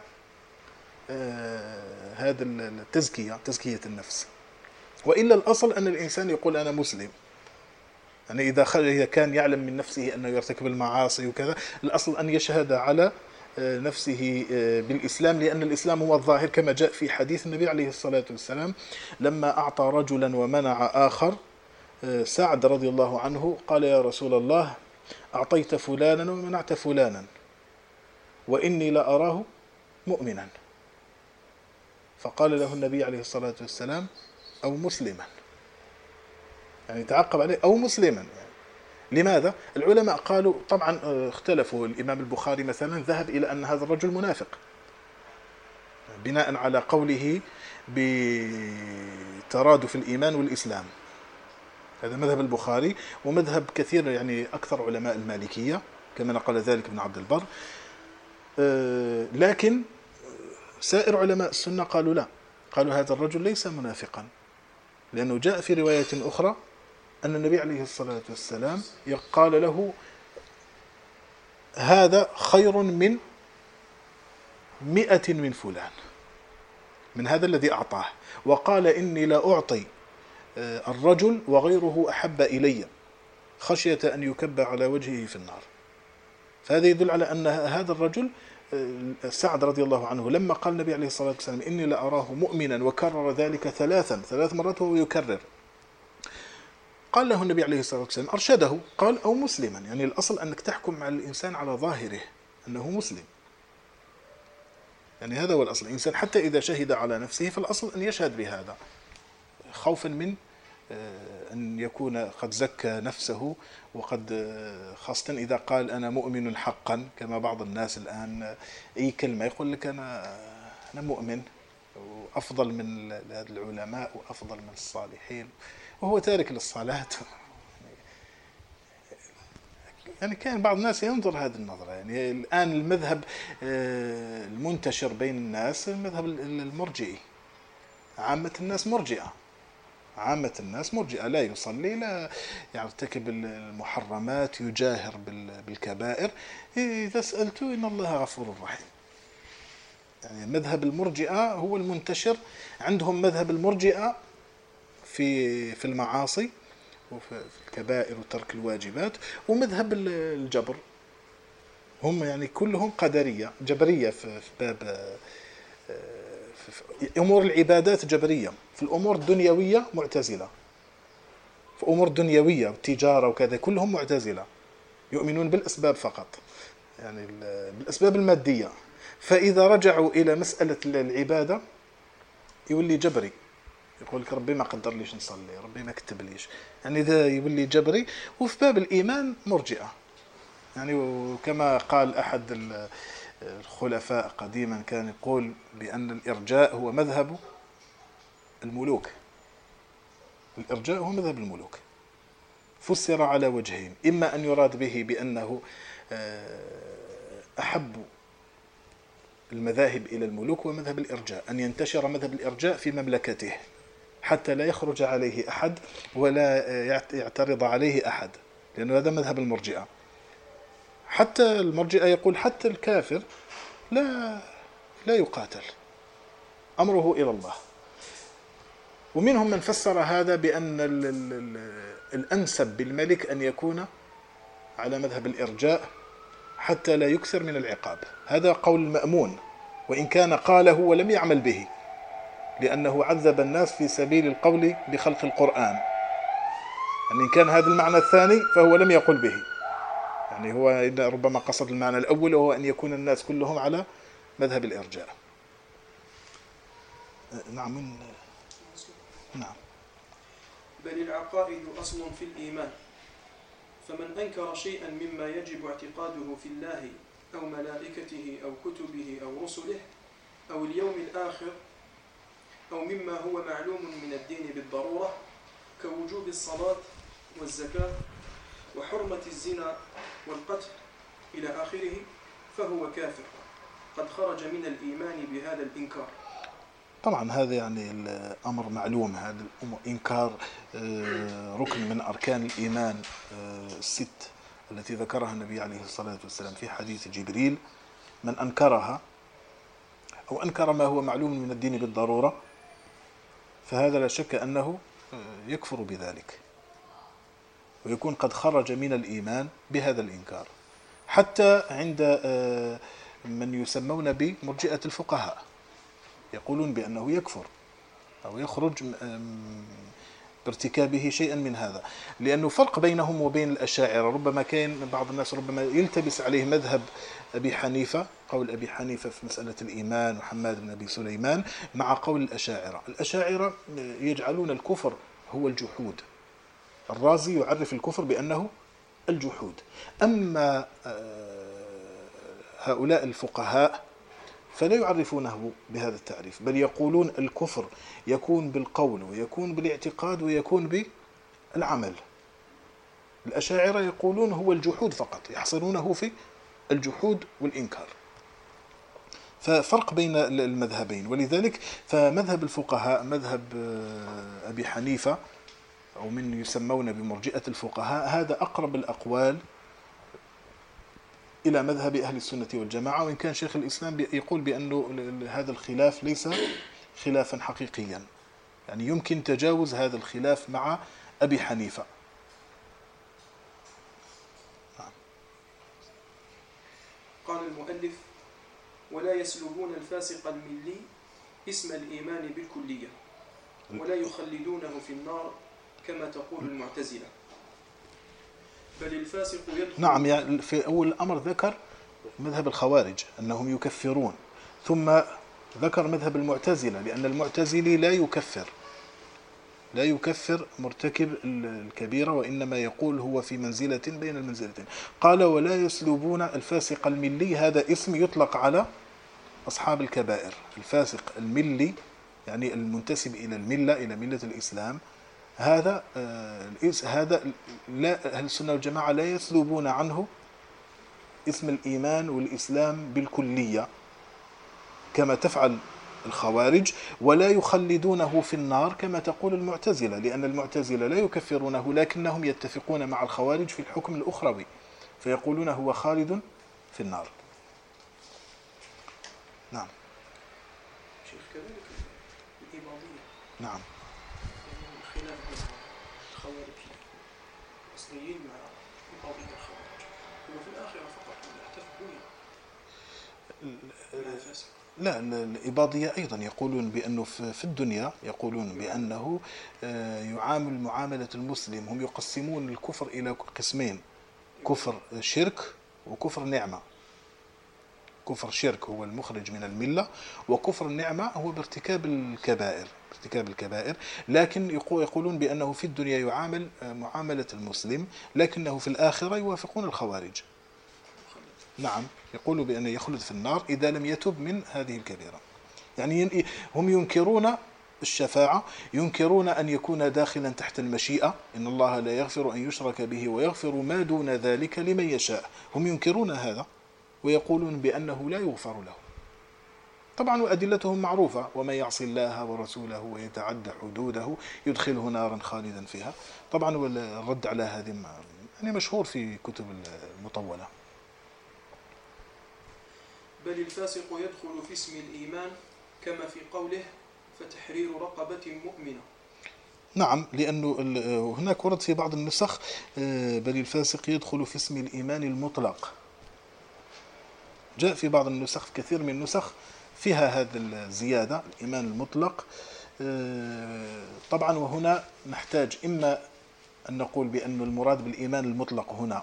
آه هذا التزكية، تزكية النفس. وإلا الأصل أن الإنسان يقول أنا مسلم، يعني إذا إذا كان يعلم من نفسه أنه يرتكب المعاصي وكذا، الأصل أن يشهد على نفسه بالإسلام، لأن الإسلام هو الظاهر، كما جاء في حديث النبي عليه الصلاة والسلام لما أعطى رجلا ومنع آخر. سعد رضي الله عنه قال يا رسول الله أعطيت فلانا ومنعت فلانا وإني لأراه مؤمنا، فقال له النبي عليه الصلاة والسلام أو مسلما، يعني تعقب عليه أو مسلما. يعني لماذا؟ العلماء قالوا طبعا اختلفوا. الإمام البخاري مثلا ذهب إلى أن هذا الرجل منافق بناء على قوله بترادف الإيمان والإسلام، هذا مذهب البخاري ومذهب كثير يعني أكثر علماء المالكية كما نقل ذلك ابن عبد البر. لكن سائر علماء السنة قالوا لا، قالوا هذا الرجل ليس منافقا، لأنه جاء في رواية أخرى أن النبي عليه الصلاة والسلام قال له هذا خير من مئة من فلان، من هذا الذي أعطاه، وقال إني لا أعطي الرجل وغيره أحب إلي خشية أن يكب على وجهه في النار. فهذا يدل على أن هذا الرجل سعد رضي الله عنه لما قال النبي عليه الصلاة والسلام إني لأراه مؤمنا وكرر ذلك ثلاثا ثلاث مرات وهو يكرر، قال له النبي عليه الصلاة والسلام أرشده قال أو مسلما، يعني الأصل أنك تحكم على الإنسان على ظاهره أنه مسلم، يعني هذا هو الأصل. الإنسان حتى إذا شهد على نفسه فالأصل أن يشهد بهذا خوفا من أن يكون قد زكى نفسه، وقد خاصة إذا قال أنا مؤمن حقا، كما بعض الناس الآن أي كلمة يقول لك أنا أنا مؤمن وأفضل من العلماء وأفضل من الصالحين وهو تارك للصلاة. يعني كان بعض الناس ينظر هذه النظرة. يعني الآن المذهب المنتشر بين الناس المذهب المرجئي، عامة الناس مرجئة، عامة الناس مرجئة، لا يصلي، لا يرتكب المحرمات، يجاهر بالكبائر، إذا سألته إن الله غفور رحيم. يعني مذهب المرجئة هو المنتشر عندهم، مذهب المرجئة في في المعاصي وفي الكبائر وترك الواجبات، ومذهب الجبر هم يعني كلهم قدرية جبرية في باب في أمور العبادات جبرية، في الأمور الدنيوية معتزلة، في أمور دنيوية والتجارة وكذا كلهم معتزلة، يؤمنون بالأسباب فقط، يعني بالأسباب المادية. فإذا رجعوا إلى مسألة العبادة يولي جبري، يقول لك ربي ما قدر ليش نصلي، ربي ما كتب ليش، يعني ذا يولي جبري. وفي باب الإيمان مرجئة، يعني وكما قال أحد الخلفاء قديما كان يقول بأن الإرجاء هو مذهب الملوك، الإرجاء هو مذهب الملوك، فسر على وجهين، إما أن يراد به بأنه أحب المذاهب إلى الملوك ومذهب الإرجاء، أن ينتشر مذهب الإرجاء في مملكته حتى لا يخرج عليه أحد ولا يعترض عليه أحد، لأنه هذا مذهب المرجئة. حتى المرجئة يقول حتى الكافر لا لا يقاتل، أمره إلى الله. ومنهم من فسر هذا بأن الأنسب بالملك أن يكون على مذهب الإرجاء حتى لا يكثر من العقاب. هذا قول المأمون، وإن كان قاله ولم يعمل به، لأنه عذب الناس في سبيل القول بخلق القرآن، يعني إن كان هذا المعنى الثاني فهو لم يقل به، يعني هو ربما قصد المعنى الأول وهو أن يكون الناس كلهم على مذهب الإرجاء. نعم من نعم. بل العقائد أصل في الإيمان، فمن أنكر شيئا مما يجب اعتقاده في الله أو ملائكته أو كتبه أو رسله أو اليوم الآخر أو مما هو معلوم من الدين بالضرورة كوجوب الصلاة والزكاة وحرمة الزنا والقتل إلى آخره فهو كافر قد خرج من الإيمان بهذا الإنكار. طبعا هذا يعني الأمر معلوم، هذا إنكار ركن من أركان الإيمان الست التي ذكرها النبي عليه الصلاة والسلام في حديث جبريل: من أنكرها أو أنكر ما هو معلوم من الدين بالضرورة فهذا لا شك أنه يكفر بذلك ويكون قد خرج من الإيمان بهذا الإنكار. حتى عند من يسمون بمرجئة الفقهاء يقولون بأنه يكفر أو يخرج بارتكابه شيئا من هذا، لأنه فرق بينهم وبين الأشاعرة. ربما كان بعض الناس ربما يلتبس عليه مذهب أبي حنيفة، قول أبي حنيفة في مسألة الإيمان وحماد بن أبي سليمان، مع قول الأشاعرة. الأشاعرة يجعلون الكفر هو الجحود، الرازي يعرف الكفر بأنه الجحود. أما هؤلاء الفقهاء فلا يعرفونه بهذا التعريف، بل يقولون الكفر يكون بالقول ويكون بالاعتقاد ويكون بالعمل. الأشاعرة يقولون هو الجحود فقط، يحصرونه في الجحود والإنكار. ففرق بين المذهبين، ولذلك فمذهب الفقهاء مذهب أبي حنيفة أو من يسمون بمرجئة الفقهاء هذا أقرب الأقوال إلى مذهب أهل السنة والجماعة، وإن كان شيخ الإسلام يقول بأنه هذا الخلاف ليس خلافا حقيقيا، يعني يمكن تجاوز هذا الخلاف مع أبي حنيفة. قال المؤلف: ولا يسلبون الفاسق الملي اسم الإيمان بالكلية ولا يخلدونه في النار كما تقول المعتزلة، بل الفاسق يدخل. نعم، يعني في أول الأمر ذكر مذهب الخوارج أنهم يكفرون، ثم ذكر مذهب المعتزلة لأن المعتزلي لا يكفر لا يكفر مرتكب الكبيرة، وإنما يقول هو في منزلة بين المنزلتين. قال: ولا يسلبون الفاسق الملي، هذا اسم يطلق على أصحاب الكبائر. الفاسق الملي يعني المنتسب إلى الملة، إلى ملة الإسلام، هذا هذا لا أهل السنة والجماعة لا يسلبون عنه اسم الإيمان والإسلام بالكلية كما تفعل الخوارج، ولا يخلدونه في النار كما تقول المعتزلة، لأن المعتزلة لا يكفرونه لكنهم يتفقون مع الخوارج في الحكم الأخروي فيقولون هو خالد في النار. نعم. شيخ كذلك الإباضية. نعم. الخلاف بين الخوارج الأصليين مع إباضية الخوارج هو في الآخرة فقط يحتفظون بالفاسق. لا، الإباضية أيضا يقولون بأنه في الدنيا يقولون بأنه يعامل معاملة المسلم. هم يقسمون الكفر إلى قسمين: كفر شرك وكفر نعمة. كفر شرك هو المخرج من الملة، وكفر النعمة هو بارتكاب الكبائر ارتكاب الكبائر لكن يقولون بأنه في الدنيا يعامل معاملة المسلم، لكنه في الآخرة يوافقون الخوارج. نعم، يقولوا بأنه يخلد في النار إذا لم يتب من هذه الكبيرة. يعني هم ينكرون الشفاعة، ينكرون أن يكون داخلا تحت المشيئة، إن الله لا يغفر أن يشرك به ويغفر ما دون ذلك لمن يشاء. هم ينكرون هذا ويقولون بأنه لا يغفر له. طبعا وأدلتهم معروفة: ومن يعص الله ورسوله ويتعدى حدوده يدخله نارا خالدا فيها. طبعا والرد على هذه يعني مشهور في كتب المطولة. بل الفاسق يدخل في اسم الإيمان كما في قوله: فتحرير رقبة مؤمنة. نعم، لأنه هناك ورد في بعض النسخ: بل الفاسق يدخل في اسم الإيمان المطلق. جاء في بعض النسخ، في كثير من النسخ فيها هذا الزيادة، الإيمان المطلق. طبعا وهنا نحتاج إما أن نقول بأن المراد بالإيمان المطلق هنا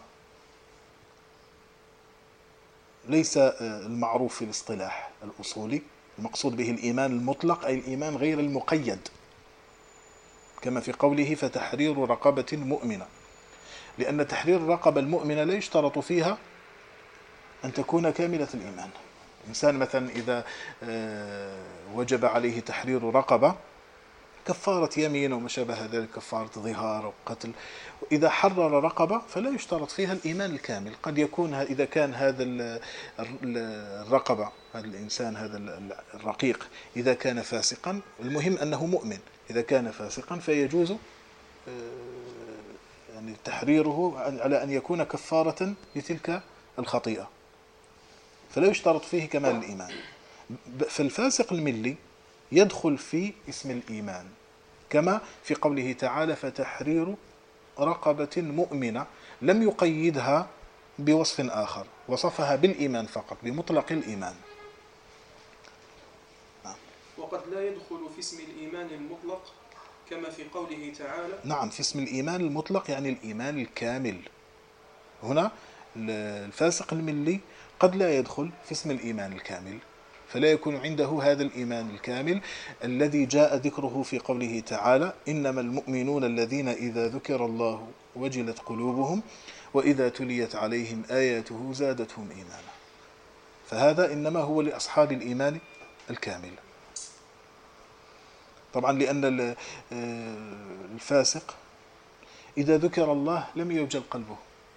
ليس المعروف في الاصطلاح الأصولي. المقصود به الإيمان المطلق أي الإيمان غير المقيد، كما في قوله فتحرير رقبة مؤمنة، لأن تحرير الرقبة المؤمنة لا يشترط فيها أن تكون كاملة الإيمان. إنسان مثلا إذا وجب عليه تحرير رقبة كفارة يمين وما شابه ذلك، كفارة ظهار أو قتل، إذا حرر رقبة فلا يشترط فيها الإيمان الكامل. قد يكون إذا كان هذا الرقبة، هذا الإنسان، هذا الرقيق، إذا كان فاسقا، المهم أنه مؤمن، إذا كان فاسقا فيجوز يعني تحريره على أن يكون كفارة لتلك الخطيئة، فلا يشترط فيه كمال الإيمان. فالفاسق الملي يدخل في اسم الإيمان، كما في قوله تعالى فتحرير رقبة مؤمنة، لم يقيدها بوصف آخر، وصفها بالإيمان فقط، بمطلق الإيمان. وقد لا يدخل في اسم الإيمان المطلق كما في قوله تعالى. نعم، في اسم الإيمان المطلق يعني الإيمان الكامل. هنا الفاسق الملي قد لا يدخل في اسم الإيمان الكامل، فلا يكون عنده هذا الإيمان الكامل الذي جاء ذكره في قوله تعالى إنما المؤمنون الذين إذا ذكر الله وجلت قلوبهم وإذا تليت عليهم آياته زادتهم إيمانا. فهذا إنما هو لأصحاب الإيمان الكامل. طبعا لأن الفاسق إذا ذكر الله لم يوجل قلبه،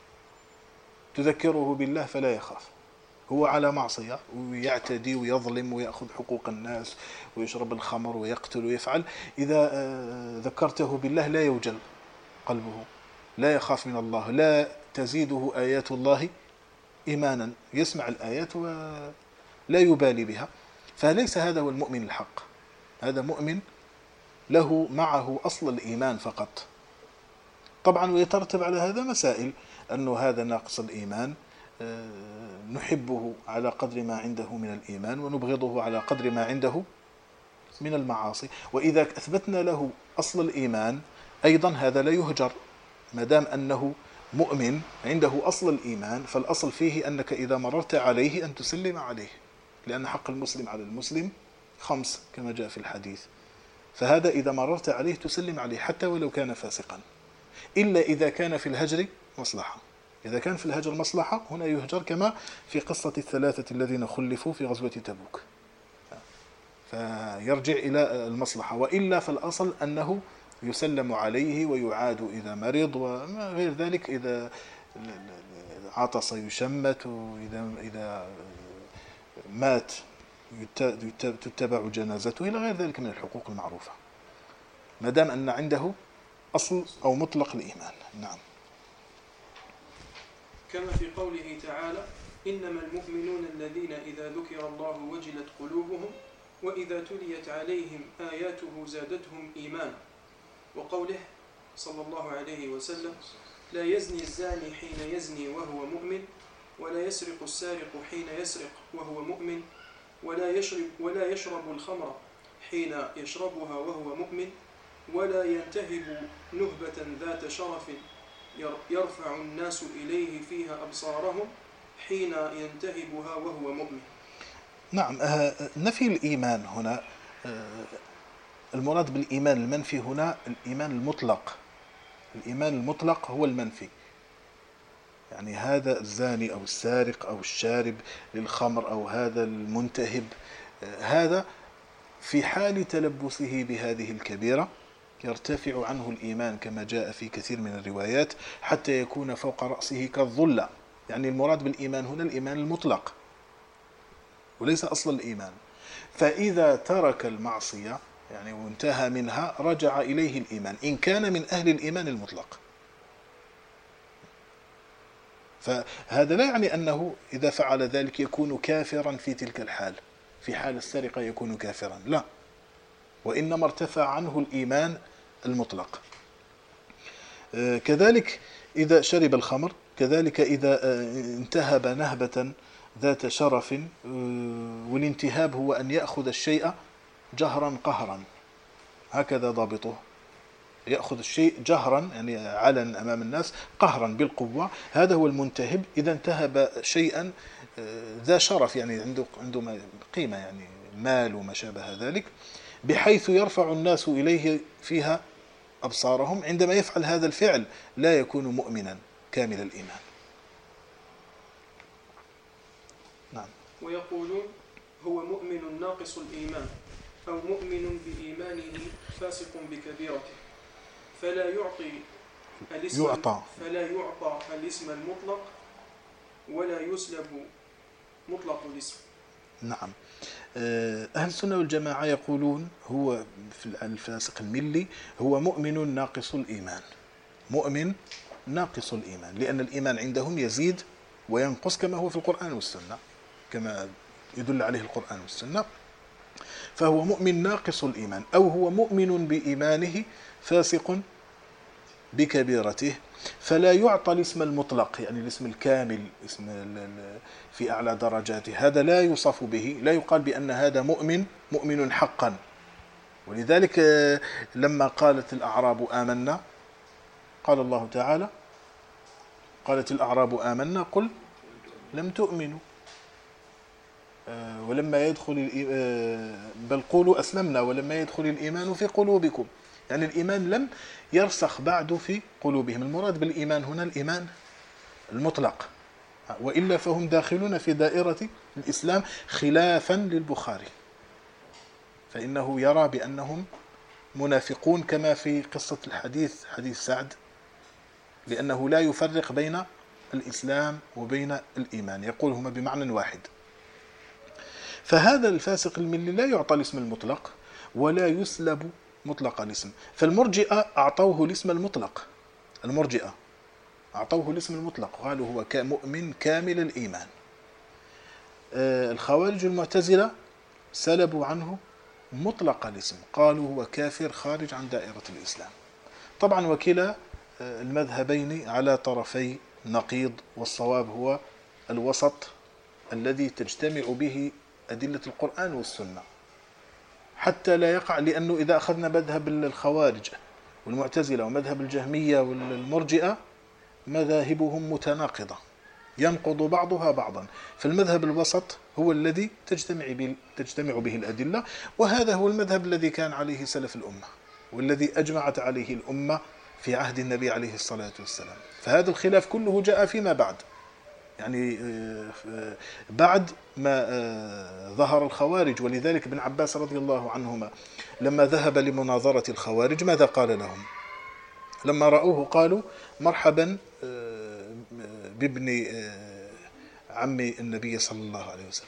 تذكره بالله فلا يخاف، هو على معصية ويعتدي ويظلم ويأخذ حقوق الناس ويشرب الخمر ويقتل ويفعل. إذا ذكرته بالله لا يوجل قلبه، لا يخاف من الله، لا تزيده آيات الله إيمانا، يسمع الآيات ولا يبالي بها. فليس هذا هو المؤمن الحق، هذا مؤمن له معه أصل الإيمان فقط. طبعا ويترتب على هذا مسائل، أنه هذا ناقص الإيمان نحبه على قدر ما عنده من الإيمان ونبغضه على قدر ما عنده من المعاصي. وإذا أثبتنا له أصل الإيمان أيضا هذا لا يهجر، ما دام أنه مؤمن عنده أصل الإيمان، فالأصل فيه أنك إذا مررت عليه أن تسلم عليه، لأن حق المسلم على المسلم خمس كما جاء في الحديث. فهذا إذا مررت عليه تسلم عليه حتى ولو كان فاسقا، إلا إذا كان في الهجر مصلحة. إذا كان في الهجر مصلحة هنا يهجر، كما في قصة الثلاثة الذين خلفوا في غزوة تبوك، فيرجع إلى المصلحة. وإلا فالأصل أنه يسلم عليه ويعاد إذا مرض، وغير ذلك إذا عطس يشمت، وإذا إذا مات تتبع جنازته، إلى غير ذلك من الحقوق المعروفة، ما دام أن عنده أصل أو مطلق الإيمان. نعم. كما في قوله تعالى إنما المؤمنون الذين إذا ذكر الله وجلت قلوبهم وإذا تليت عليهم آياته زادتهم إيمانا. وقوله صلى الله عليه وسلم لا يزني الزاني حين يزني وهو مؤمن، ولا يسرق السارق حين يسرق وهو مؤمن، ولا يشرب, ولا يشرب الخمر حين يشربها وهو مؤمن، ولا ينتهب نهبة ذات شرف يرفع الناس إليه فيها أبصارهم حين ينتهبها وهو مؤمن. نعم. نفي الإيمان هنا، المراد بالإيمان المنفي هنا الإيمان المطلق. الإيمان المطلق هو المنفي، يعني هذا الزاني أو السارق أو الشارب للخمر أو هذا المنتهب، هذا في حال تلبسه بهذه الكبيرة يرتفع عنه الإيمان كما جاء في كثير من الروايات حتى يكون فوق رأسه كالظلة. يعني المراد بالإيمان هنا الإيمان المطلق وليس أصل الإيمان. فإذا ترك المعصية يعني وانتهى منها رجع إليه الإيمان إن كان من أهل الإيمان المطلق. فهذا لا يعني أنه إذا فعل ذلك يكون كافرا في تلك الحال، في حال السرقة يكون كافرا، لا، وإنما ارتفع عنه الإيمان المطلق. كذلك إذا شرب الخمر، كذلك إذا انتهب نهبة ذات شرف، والانتهاب هو أن يأخذ الشيء جهرا قهرا، هكذا ضابطه. يأخذ الشيء جهرا يعني علنا أمام الناس قهرا بالقوة، هذا هو المنتهب. إذا انتهب شيئا ذا شرف يعني عنده عنده قيمة يعني مال وما شابه ذلك، بحيث يرفع الناس إليه فيها أبصارهم، عندما يفعل هذا الفعل لا يكون مؤمنا كامل الإيمان. نعم. ويقولون هو مؤمن ناقص الإيمان أو مؤمن بإيمانه فاسق بكبيرته، فلا يعطي الاسم يعطى فلا يعطى الاسم المطلق ولا يسلب مطلق الاسم. نعم. أهل السنة والجماعة يقولون هو في الفاسق الملي هو مؤمن ناقص الإيمان، مؤمن ناقص الإيمان، لأن الإيمان عندهم يزيد وينقص كما هو في القرآن والسنة، كما يدل عليه القرآن والسنة. فهو مؤمن ناقص الإيمان، أو هو مؤمن بإيمانه فاسق بكبيرته، فلا يعطى الاسم المطلق يعني الاسم الكامل، اسم في أعلى درجاته، هذا لا يوصف به، لا يقال بأن هذا مؤمن مؤمن حقا. ولذلك لما قالت الأعراب آمنا قال الله تعالى قالت الأعراب آمنا قل لم تؤمنوا ولما يدخل بل قولوا أسلمنا ولما يدخل الإيمان في قلوبكم، يعني الإيمان لم يرسخ بعد في قلوبهم. المراد بالإيمان هنا الإيمان المطلق، وإلا فهم داخلون في دائرة الإسلام خلافا للبخاري، فإنه يرى بأنهم منافقون كما في قصة الحديث حديث سعد، لأنه لا يفرق بين الإسلام وبين الإيمان، يقول هما بمعنى واحد. فهذا الفاسق الملي لا يعطى الاسم المطلق ولا يسلب مطلق الاسم. فالمرجئة أعطوه الاسم المطلق، المرجئة أعطوه الاسم المطلق قالوا هو كمؤمن كامل الإيمان. الخوارج المعتزلة سلبوا عنه مطلق الاسم، قالوا هو كافر خارج عن دائرة الإسلام. طبعا وكلا المذهبين على طرفي نقيض، والصواب هو الوسط الذي تجتمع به أدلة القرآن والسنة، حتى لا يقع، لأنه إذا أخذنا مذهب الخوارج والمعتزلة ومذهب الجهمية والمرجئة مذاهبهم متناقضة ينقض بعضها بعضا، فالمذهب الوسط هو الذي تجتمع به, تجتمع به الأدلة، وهذا هو المذهب الذي كان عليه سلف الأمة والذي أجمعت عليه الأمة في عهد النبي عليه الصلاة والسلام. فهذا الخلاف كله جاء فيما بعد، يعني بعد ما ظهر الخوارج. ولذلك ابن عباس رضي الله عنهما لما ذهب لمناظرة الخوارج ماذا قال لهم؟ لما رأوه قالوا مرحبا بابن عم النبي صلى الله عليه وسلم،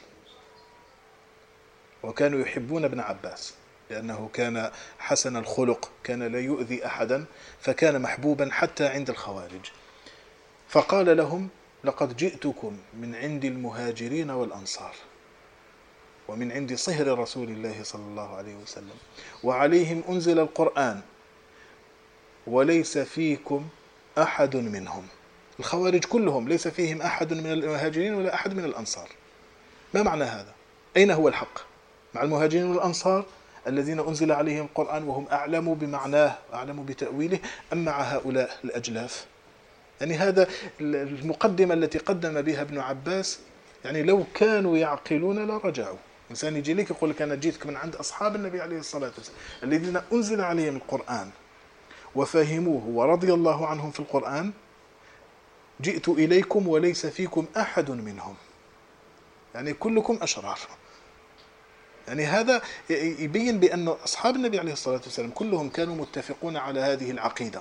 وكانوا يحبون ابن عباس لأنه كان حسن الخلق، كان لا يؤذي أحدا، فكان محبوبا حتى عند الخوارج. فقال لهم لقد جئتكم من عند المهاجرين والأنصار ومن عند صهر رسول الله صلى الله عليه وسلم، وعليهم أنزل القرآن وليس فيكم أحد منهم. الخوارج كلهم ليس فيهم أحد من المهاجرين ولا أحد من الأنصار. ما معنى هذا؟ أين هو الحق مع المهاجرين والأنصار الذين أنزل عليهم القرآن وهم أعلموا بمعناه أعلموا بتأويله، أم مع هؤلاء الأجلاف؟ يعني هذا المقدمة التي قدم بها ابن عباس، يعني لو كانوا يعقلون لرجعوا. إنسان يجي لك يقول لك أنا جيتك من عند أصحاب النبي عليه الصلاة والسلام الذين أنزل عليهم القرآن وفهموه ورضي الله عنهم في القرآن، جئت إليكم وليس فيكم أحد منهم، يعني كلكم أشرار. يعني هذا يبين بأن أصحاب النبي عليه الصلاة والسلام كلهم كانوا متفقون على هذه العقيدة،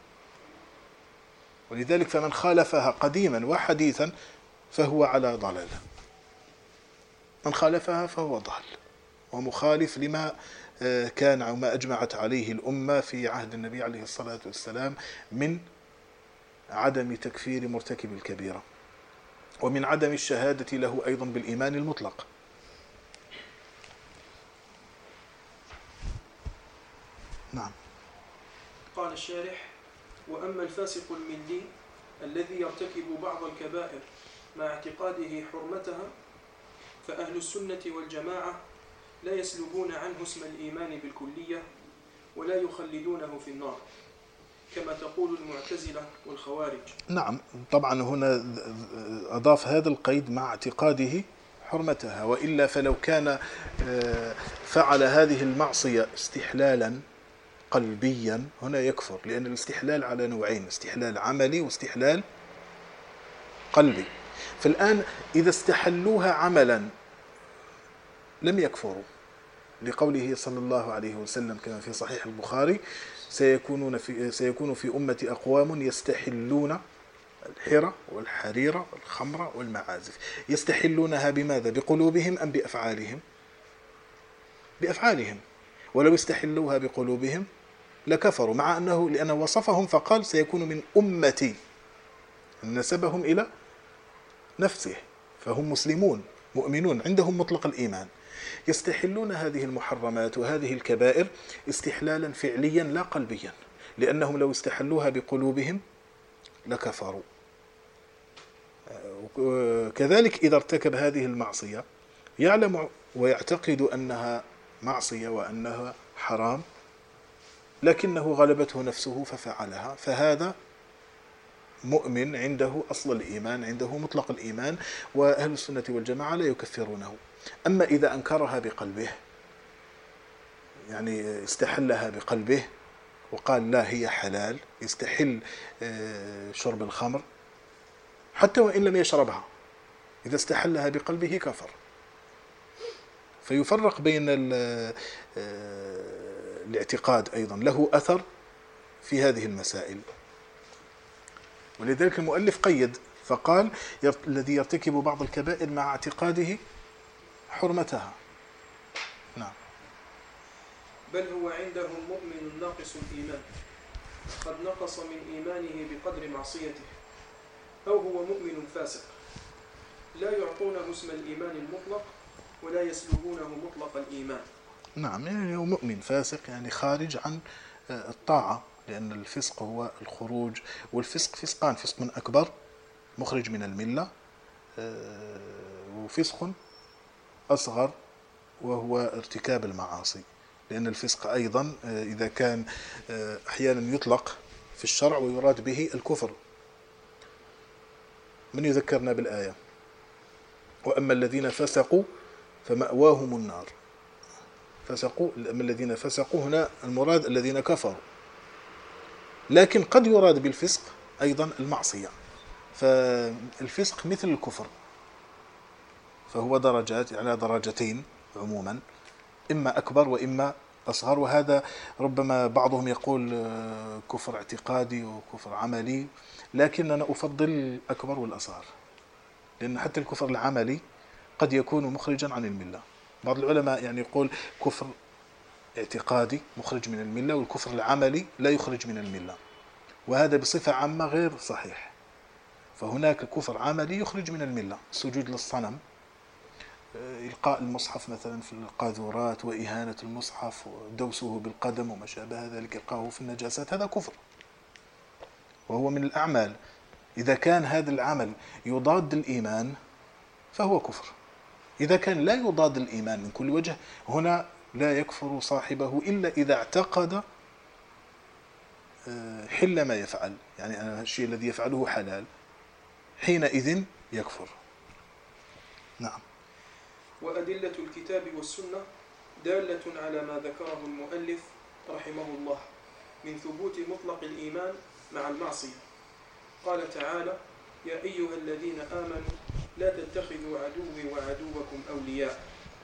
ولذلك فمن خالفها قديما وحديثا فهو على ضلال، من خالفها فهو ضال ومخالف لما كان أو ما أجمعت عليه الأمة في عهد النبي عليه الصلاة والسلام من عدم تكفير مرتكب الكبيرة، ومن عدم الشهادة له أيضا بالإيمان المطلق. نعم. قال الشارح: وأما الفاسق الملي الذي يرتكب بعض الكبائر مع اعتقاده حرمتها، فأهل السنة والجماعة لا يسلبون عنه اسم الإيمان بالكلية، ولا يخلدونه في النار كما تقول المعتزلة والخوارج. نعم، طبعا هنا أضاف هذا القيد مع اعتقاده حرمتها، وإلا فلو كان فعل هذه المعصية استحلالا قلبيا هنا يكفر، لأن الاستحلال على نوعين: استحلال عملي واستحلال قلبي. فالآن إذا استحلوها عملا لم يكفروا، لقوله صلى الله عليه وسلم كما في صحيح البخاري: سيكونون في سيكون في أمتي أقوام يستحلون الحرة والحريرة والخمر والمعازف. يستحلونها بماذا؟ بقلوبهم أم بأفعالهم؟ بأفعالهم. ولو استحلوها بقلوبهم لكفروا، مع أنه لأنه وصفهم فقال سيكون من أمتي، نسبهم إلى نفسه، فهم مسلمون مؤمنون عندهم مطلق الإيمان. يستحلون هذه المحرمات وهذه الكبائر استحلالا فعليا لا قلبيا، لأنهم لو استحلوها بقلوبهم لكفروا. كذلك إذا ارتكب هذه المعصية يعلم ويعتقد أنها معصية وأنها حرام، لكنه غلبته نفسه ففعلها، فهذا مؤمن عنده أصل الإيمان، عنده مطلق الإيمان، وأهل السنة والجماعة لا يكفرونه. أما إذا أنكرها بقلبه، يعني استحلها بقلبه وقال لا هي حلال، يستحل شرب الخمر حتى وإن لم يشربها، إذا استحلها بقلبه كفر. فيفرق بين الاعتقاد أيضا له أثر في هذه المسائل. ولذلك المؤلف قيد فقال: الذي يرتكب بعض الكبائر مع اعتقاده حرمتها. نعم. بل هو عندهم مؤمن ناقص الإيمان، قد نقص من إيمانه بقدر معصيته، أو هو مؤمن فاسق، لا يعطونه اسم الإيمان المطلق ولا يسلبونه مطلق الإيمان. نعم، يعني هو مؤمن فاسق، يعني خارج عن الطاعة، لأن الفسق هو الخروج، والفسق فسقان: فسق أكبر مخرج من الملة، وفسق أصغر وهو ارتكاب المعاصي. لأن الفسق أيضا إذا كان أحيانا يطلق في الشرع ويراد به الكفر. من يذكرنا بالآية: وأما الذين فسقوا فمأواهم النار. فسقوا، أما الذين فسقوا هنا المراد الذين كفروا، لكن قد يراد بالفسق أيضا المعصية. فالفسق مثل الكفر، فهو درجات على درجتين عموما، إما أكبر وإما أصغر. وهذا ربما بعضهم يقول كفر اعتقادي وكفر عملي، لكن أنا أفضل الأكبر والأصغر، لأن حتى الكفر العملي قد يكون مخرجا عن الملة. بعض العلماء يعني يقول كفر اعتقادي مخرج من الملة، والكفر العملي لا يخرج من الملة، وهذا بصفة عامة غير صحيح. فهناك كفر عملي يخرج من الملة: السجود للصنم، إلقاء المصحف مثلا في القاذورات، وإهانة المصحف، ودوسه بالقدم وما شابه ذلك، إلقاؤه في النجاسات، هذا كفر وهو من الأعمال. إذا كان هذا العمل يضاد الإيمان فهو كفر. إذا كان لا يضاد الإيمان من كل وجه، هنا لا يكفر صاحبه إلا إذا اعتقد حل ما يفعل، يعني الشيء الذي يفعله حلال، حينئذ يكفر. نعم. وأدلة الكتاب والسنة دالة على ما ذكره المؤلف رحمه الله من ثبوت مطلق الإيمان مع المعصية. قال تعالى: يا أيها الذين آمنوا لا تتخذوا عدوي وعدوكم أولياء،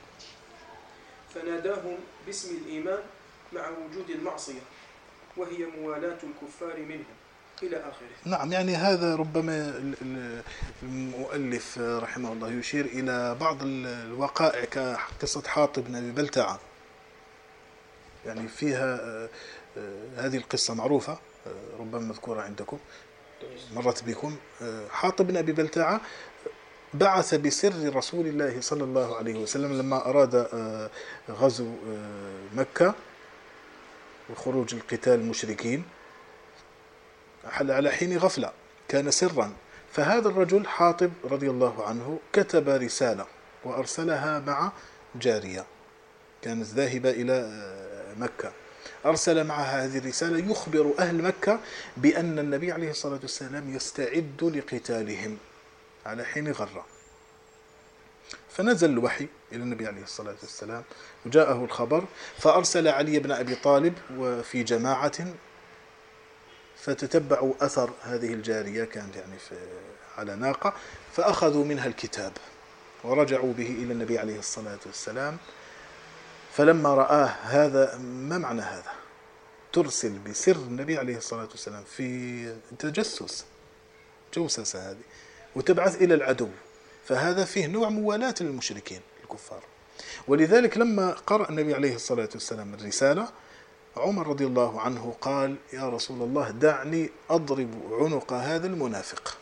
فناداهم باسم الإيمان مع وجود المعصية، وهي موالاة الكفار منهم، إلى آخره. نعم، يعني هذا ربما المؤلف رحمه الله يشير إلى بعض الوقائع كقصة حاطب بن أبي بلتعة، يعني فيها هذه القصة معروفة ربما مذكورة عندكم، مرت بكم. حاطب بن أبي بلتعة بعث بسر رسول الله صلى الله عليه وسلم لما أراد غزو مكة وخروج القتال المشركين على حين غفلة، كان سرا. فهذا الرجل حاطب رضي الله عنه كتب رسالة وأرسلها مع جارية كانت ذاهبة إلى مكة، أرسل معها هذه الرسالة يخبر أهل مكة بأن النبي عليه الصلاة والسلام يستعد لقتالهم على حين غرة. فنزل الوحي إلى النبي عليه الصلاة والسلام وجاءه الخبر، فأرسل علي بن أبي طالب وفي جماعة فتتبعوا أثر هذه الجارية، كانت يعني في على ناقة، فأخذوا منها الكتاب ورجعوا به إلى النبي عليه الصلاة والسلام. فلما رآه هذا، ما معنى هذا؟ ترسل بسر النبي عليه الصلاة والسلام في تجسس، جوسسة هذه، وتبعث إلى العدو، فهذا فيه نوع موالاة للمشركين الكفار. ولذلك لما قرأ النبي عليه الصلاة والسلام الرسالة، عمر رضي الله عنه قال: يا رسول الله دعني أضرب عنق هذا المنافق.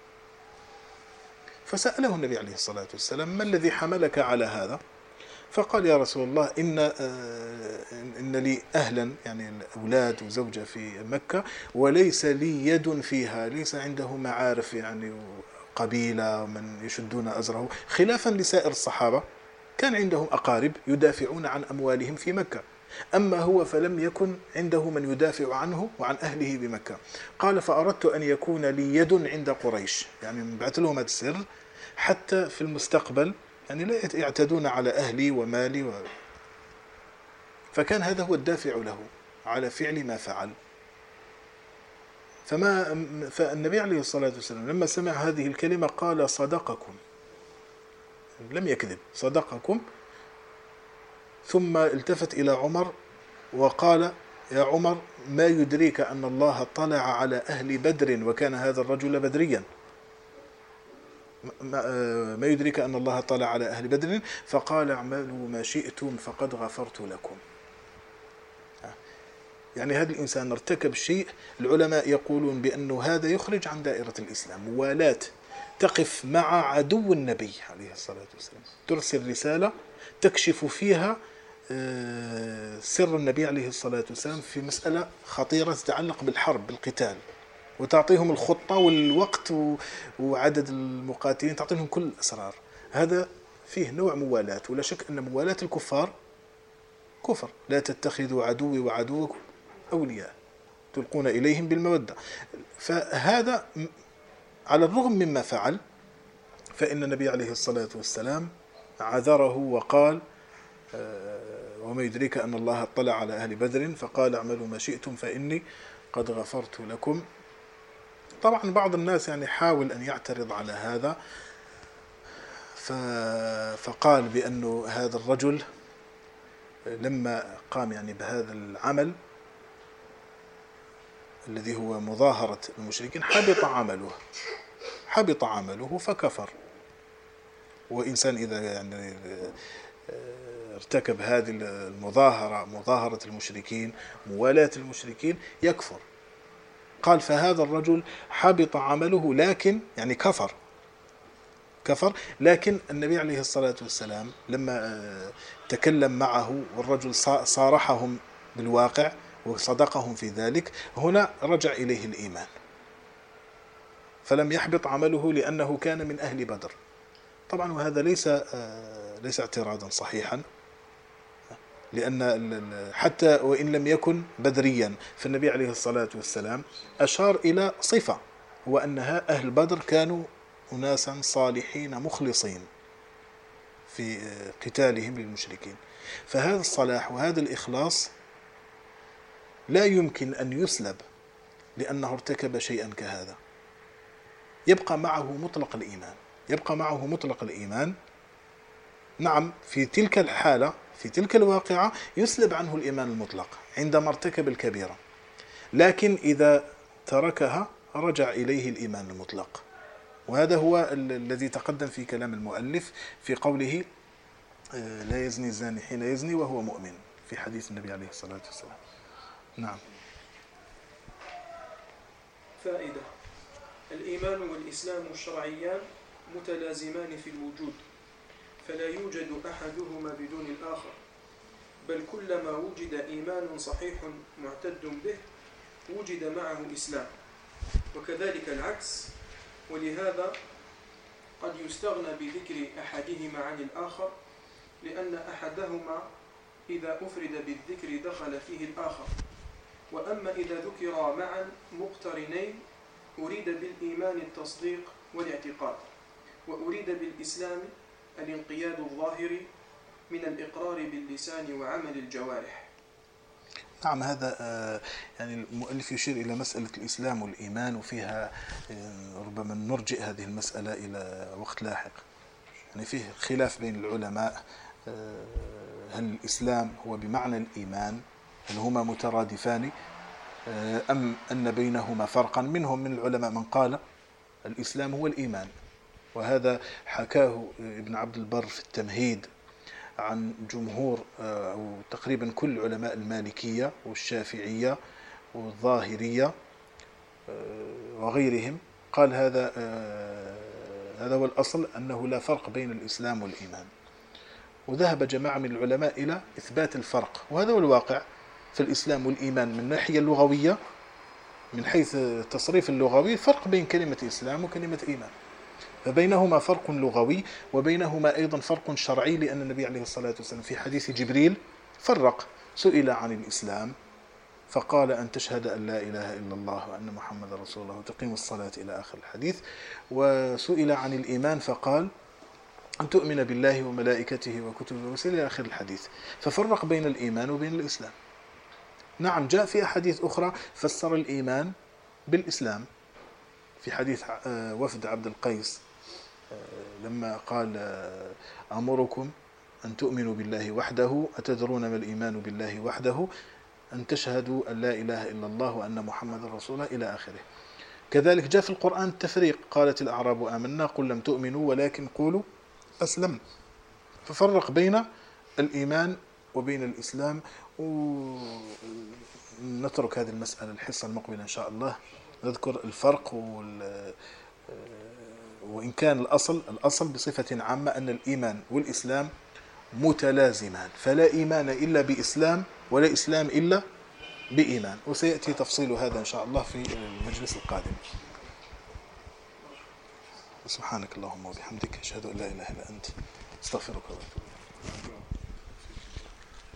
فسأله النبي عليه الصلاة والسلام: ما الذي حملك على هذا؟ فقال: يا رسول الله إن, إن لي أهلا، يعني أولاد وزوجة في مكة، وليس لي يد فيها، ليس عنده معارف يعني قبيلة من يشدون أزره، خلافا لسائر الصحابة كان عندهم أقارب يدافعون عن أموالهم في مكة، أما هو فلم يكن عنده من يدافع عنه وعن أهله بمكة. قال: فأردت أن يكون لي يد عند قريش، يعني بعث لهم هذا السر حتى في المستقبل يعني لا يعتدون على أهلي ومالي و... فكان هذا هو الدافع له على فعل ما فعل. فما فالنبي عليه الصلاة والسلام لما سمع هذه الكلمة قال: صدقكم، لم يكذب، صدقكم. ثم التفت إلى عمر وقال: يا عمر، ما يدريك أن الله طلع على أهل بدر وكان هذا الرجل بدريا، ما يدريك أن الله طلع على أهل بدر؟ فقال: اعملوا ما شئتم فقد غفرت لكم. يعني هذا الإنسان ارتكب شيء العلماء يقولون بأنه هذا يخرج عن دائرة الإسلام، موالاة، تقف مع عدو النبي عليه الصلاة والسلام، ترسل رسالة تكشف فيها سر النبي عليه الصلاة والسلام في مسألة خطيرة تتعلق بالحرب بالقتال، وتعطيهم الخطة والوقت وعدد المقاتلين، تعطيهم كل الأسرار. هذا فيه نوع موالاة، ولا شك أن موالاة الكفار كفر. لا تتخذوا عدوي وعدوكم أولياء تلقون إليهم بالمودة. فهذا على الرغم مما فعل، فإن النبي عليه الصلاة والسلام عذره وقال: وما يدريك أن الله اطلع على أهل بدر فقال: اعملوا ما شئتم فإني قد غفرت لكم. طبعا بعض الناس يعني حاول أن يعترض على هذا، فقال بأنه هذا الرجل لما قام يعني بهذا العمل الذي هو مظاهرة المشركين حبط عمله حبط عمله فكفر. وإنسان إذا يعني ارتكب هذه المظاهرة، مظاهرة المشركين، موالاة المشركين، يكفر. قال: فهذا الرجل حبط عمله، لكن يعني كفر كفر لكن النبي عليه الصلاة والسلام لما تكلم معه والرجل صارحهم بالواقع وصدقهم في ذلك، هنا رجع إليه الإيمان، فلم يحبط عمله لأنه كان من أهل بدر. طبعا وهذا ليس ليس اعتراضا صحيحا، لأن حتى وإن لم يكن بدريا فالنبي عليه الصلاة والسلام أشار إلى صفة، وأنها أهل بدر كانوا أناسا صالحين مخلصين في قتالهم للمشركين. فهذا الصلاح وهذا الإخلاص لا يمكن أن يسلب لأنه ارتكب شيئا كهذا، يبقى معه مطلق الإيمان يبقى معه مطلق الإيمان. نعم، في تلك الحالة في تلك الواقعة يسلب عنه الإيمان المطلق عندما ارتكب الكبيرة، لكن إذا تركها رجع إليه الإيمان المطلق. وهذا هو الذي تقدم في كلام المؤلف في قوله: لا يزني الزاني حين يزني وهو مؤمن، في حديث النبي عليه الصلاة والسلام. نعم. فائدة: الإيمان والإسلام الشرعيان متلازمان في الوجود، فلا يوجد أحدهما بدون الآخر، بل كلما وجد إيمان صحيح معتد به وجد معه إسلام، وكذلك العكس. ولهذا قد يستغنى بذكر أحدهما عن الآخر، لأن أحدهما إذا أفرد بالذكر دخل فيه الآخر. وأما إذا ذكرا معا مقترنين أريد بالإيمان التصديق والاعتقاد، وأريد بالإسلام الانقياد الظاهر من الإقرار باللسان وعمل الجوارح. نعم، هذا يعني المؤلف يشير إلى مسألة الإسلام والإيمان، وفيها ربما نرجئ هذه المسألة إلى وقت لاحق. يعني فيه خلاف بين العلماء، هل الإسلام هو بمعنى الإيمان، هل هما مترادفان أم أن بينهما فرقا؟ منهم من العلماء من قال الإسلام هو الإيمان، وهذا حكاه ابن عبد البر في التمهيد عن جمهور أو تقريبا كل علماء المالكية والشافعية والظاهرية وغيرهم. قال هذا هذا هو الأصل، أنه لا فرق بين الإسلام والإيمان. وذهب جماعة من العلماء إلى إثبات الفرق، وهذا هو الواقع في الإسلام والإيمان من الناحية اللغوية. من حيث التصريف اللغوي فرق بين كلمة إسلام وكلمة إيمان، فبينهما فرق لغوي وبينهما أيضا فرق شرعي، لأن النبي عليه الصلاة والسلام في حديث جبريل فرق. سئل عن الإسلام فقال أن تشهد أن لا إله إلا الله وأن محمد رسول الله وتقيم الصلاة إلى آخر الحديث. وسئل عن الإيمان فقال أن تؤمن بالله وملائكته وكتبه ورسله إلى آخر الحديث، ففرق بين الإيمان وبين الإسلام. نعم، جاء في أحاديث أخرى فسر الإيمان بالإسلام، في حديث وفد عبد القيس لما قال أمركم أن تؤمنوا بالله وحده، أتدرون ما الإيمان بالله وحده؟ أن تشهدوا أن لا إله إلا الله وأن محمد رسول الله إلى آخره. كذلك جاء في القرآن التفريق، قالت الأعراب آمنا قل لم تؤمنوا ولكن قولوا أسلم. ففرق بين الإيمان وبين الإسلام. ونترك هذه المسألة الحصة المقبلة إن شاء الله، نذكر الفرق وال... وإن كان الأصل الأصل بصفة عامة أن الإيمان والإسلام متلازمان، فلا إيمان إلا بإسلام ولا إسلام إلا بإيمان. وسيأتي تفصيل هذا إن شاء الله في المجلس القادم. سبحانك اللهم وبحمدك، أشهد أن لا إله إلا أنت، استغفرك وأتوب إليك.